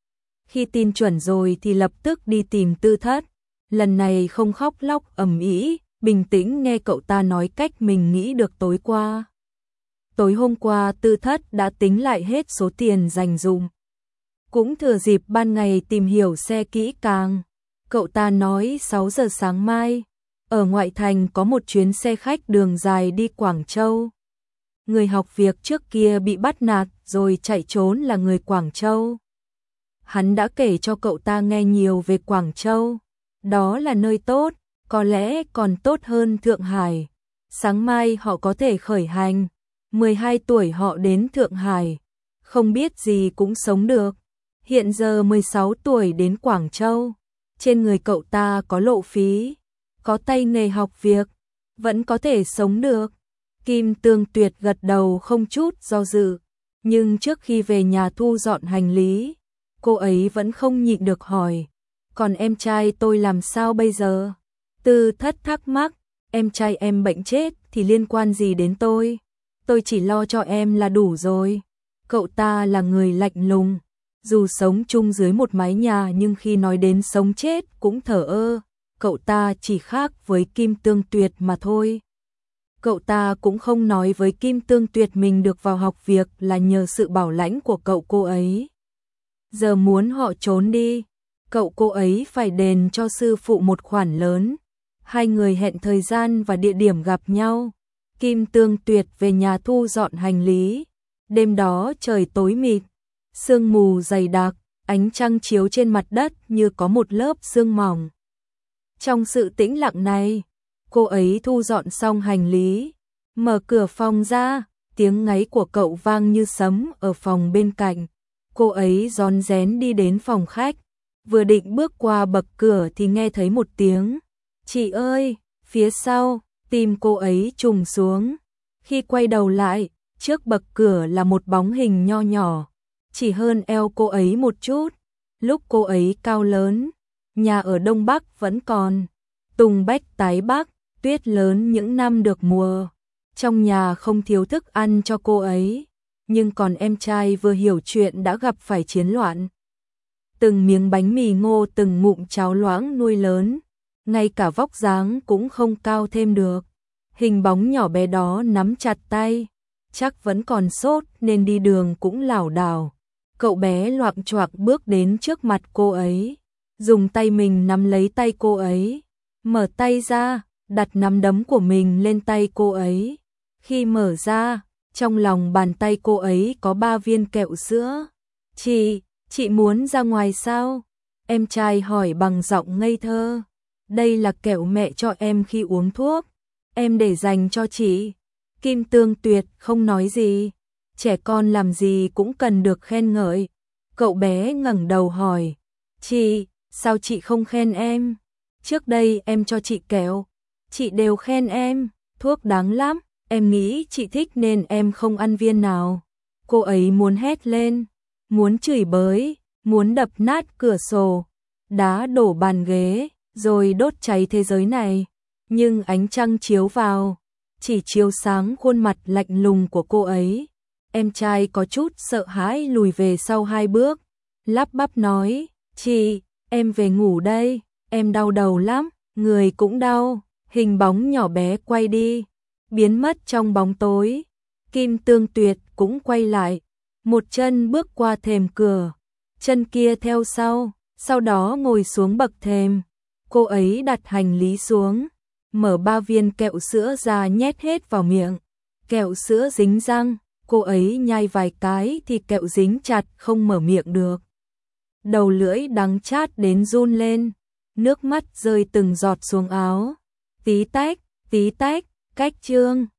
Khi tin chuẩn rồi thì lập tức đi tìm Tư Thất, lần này không khóc lóc ầm ĩ, bình tĩnh nghe cậu ta nói cách mình nghĩ được tối qua. Tối hôm qua Tư Thất đã tính lại hết số tiền dành dụm. Cũng thừa dịp ban ngày tìm hiểu xe kỹ càng. Cậu ta nói 6 giờ sáng mai, ở ngoại thành có một chuyến xe khách đường dài đi Quảng Châu. Người học việc trước kia bị bắt nạt rồi chạy trốn là người Quảng Châu. Hắn đã kể cho cậu ta nghe nhiều về Quảng Châu. Đó là nơi tốt, có lẽ còn tốt hơn Thượng Hải. Sáng mai họ có thể khởi hành. 12 tuổi họ đến Thượng Hải, không biết gì cũng sống được. Hiện giờ 16 tuổi đến Quảng Châu. Trên người cậu ta có lộ phí, có tay nghề học việc, vẫn có thể sống được. Kim Tương Tuyệt gật đầu không chút do dự, nhưng trước khi về nhà thu dọn hành lý, cô ấy vẫn không nhịn được hỏi, còn em trai tôi làm sao bây giờ? Tư Thất thắc mắc, em trai em bệnh chết thì liên quan gì đến tôi chỉ lo cho em là đủ rồi. Cậu ta là người lạnh lùng, dù sống chung dưới một mái nhà nhưng khi nói đến sống chết cũng thờ ơ, cậu ta chỉ khác với Kim Tương Tuyệt mà thôi. Cậu ta cũng không nói với Kim Tương Tuyệt mình được vào học việc là nhờ sự bảo lãnh của cậu cô ấy. Giờ muốn họ trốn đi, cậu cô ấy phải đền cho sư phụ một khoản lớn. Hai người hẹn thời gian và địa điểm gặp nhau. Kim Tương Tuyệt về nhà thu dọn hành lý. Đêm đó trời tối mịt, sương mù dày đặc, ánh trăng chiếu trên mặt đất như có một lớp sương mỏng. Trong sự tĩnh lặng này, cô ấy thu dọn xong hành lý, mở cửa phòng ra, tiếng ngáy của cậu vang như sấm ở phòng bên cạnh. Cô ấy rón rén đi đến phòng khách, vừa định bước qua bậc cửa thì nghe thấy một tiếng. Chị ơi, phía sau, tim cô ấy trùng xuống. Khi quay đầu lại, trước bậc cửa là một bóng hình nho nhỏ, chỉ hơn eo cô ấy một chút. Lúc cô ấy cao lớn, nhà ở Đông Bắc vẫn còn, tùng bách tái bắc, tuyết lớn những năm được mùa. Trong nhà không thiếu thức ăn cho cô ấy, nhưng còn em trai vừa hiểu chuyện đã gặp phải chiến loạn. Từng miếng bánh mì ngô từng ngụm cháo loãng nuôi lớn, ngay cả vóc dáng cũng không cao thêm được. Hình bóng nhỏ bé đó nắm chặt tay, chắc vẫn còn sốt nên đi đường cũng lảo đảo. Cậu bé loạng choạng bước đến trước mặt cô ấy, dùng tay mình nắm lấy tay cô ấy, mở tay ra, đặt nắm đấm của mình lên tay cô ấy. Khi mở ra, trong lòng bàn tay cô ấy có 3 viên kẹo sữa. Chị muốn ra ngoài sao? Em trai hỏi bằng giọng ngây thơ. Đây là kẹo mẹ cho em khi uống thuốc, em để dành cho chị. Kim Tương Tuyệt không nói gì, trẻ con làm gì cũng cần được khen ngợi. Cậu bé ngẩng đầu hỏi, chị, sao chị không khen em? Trước đây em cho chị kẹo, chị đều khen em, thuốc đáng lắm, em nghĩ chị thích nên em không ăn viên nào. Cô ấy muốn hét lên, muốn chửi bới, muốn đập nát cửa sổ, đá đổ bàn ghế, rồi đốt cháy thế giới này. Nhưng ánh trăng chiếu vào, chỉ chiếu sáng khuôn mặt lạnh lùng của cô ấy. Em trai có chút sợ hãi lùi về sau 2 bước, lắp bắp nói, chị, em về ngủ đây, em đau đầu lắm, người cũng đau. Hình bóng nhỏ bé quay đi, biến mất trong bóng tối. Kim Tương Tuyệt cũng quay lại, một chân bước qua thềm cửa, chân kia theo sau đó ngồi xuống bậc thềm. Cô ấy đặt hành lý xuống, mở 3 viên kẹo sữa ra nhét hết vào miệng. Kẹo sữa dính răng, cô ấy nhai vài cái thì kẹo dính chặt không mở miệng được. Đầu lưỡi đắng chát đến run lên, nước mắt rơi từng giọt xuống áo. Tí tách, cách chương.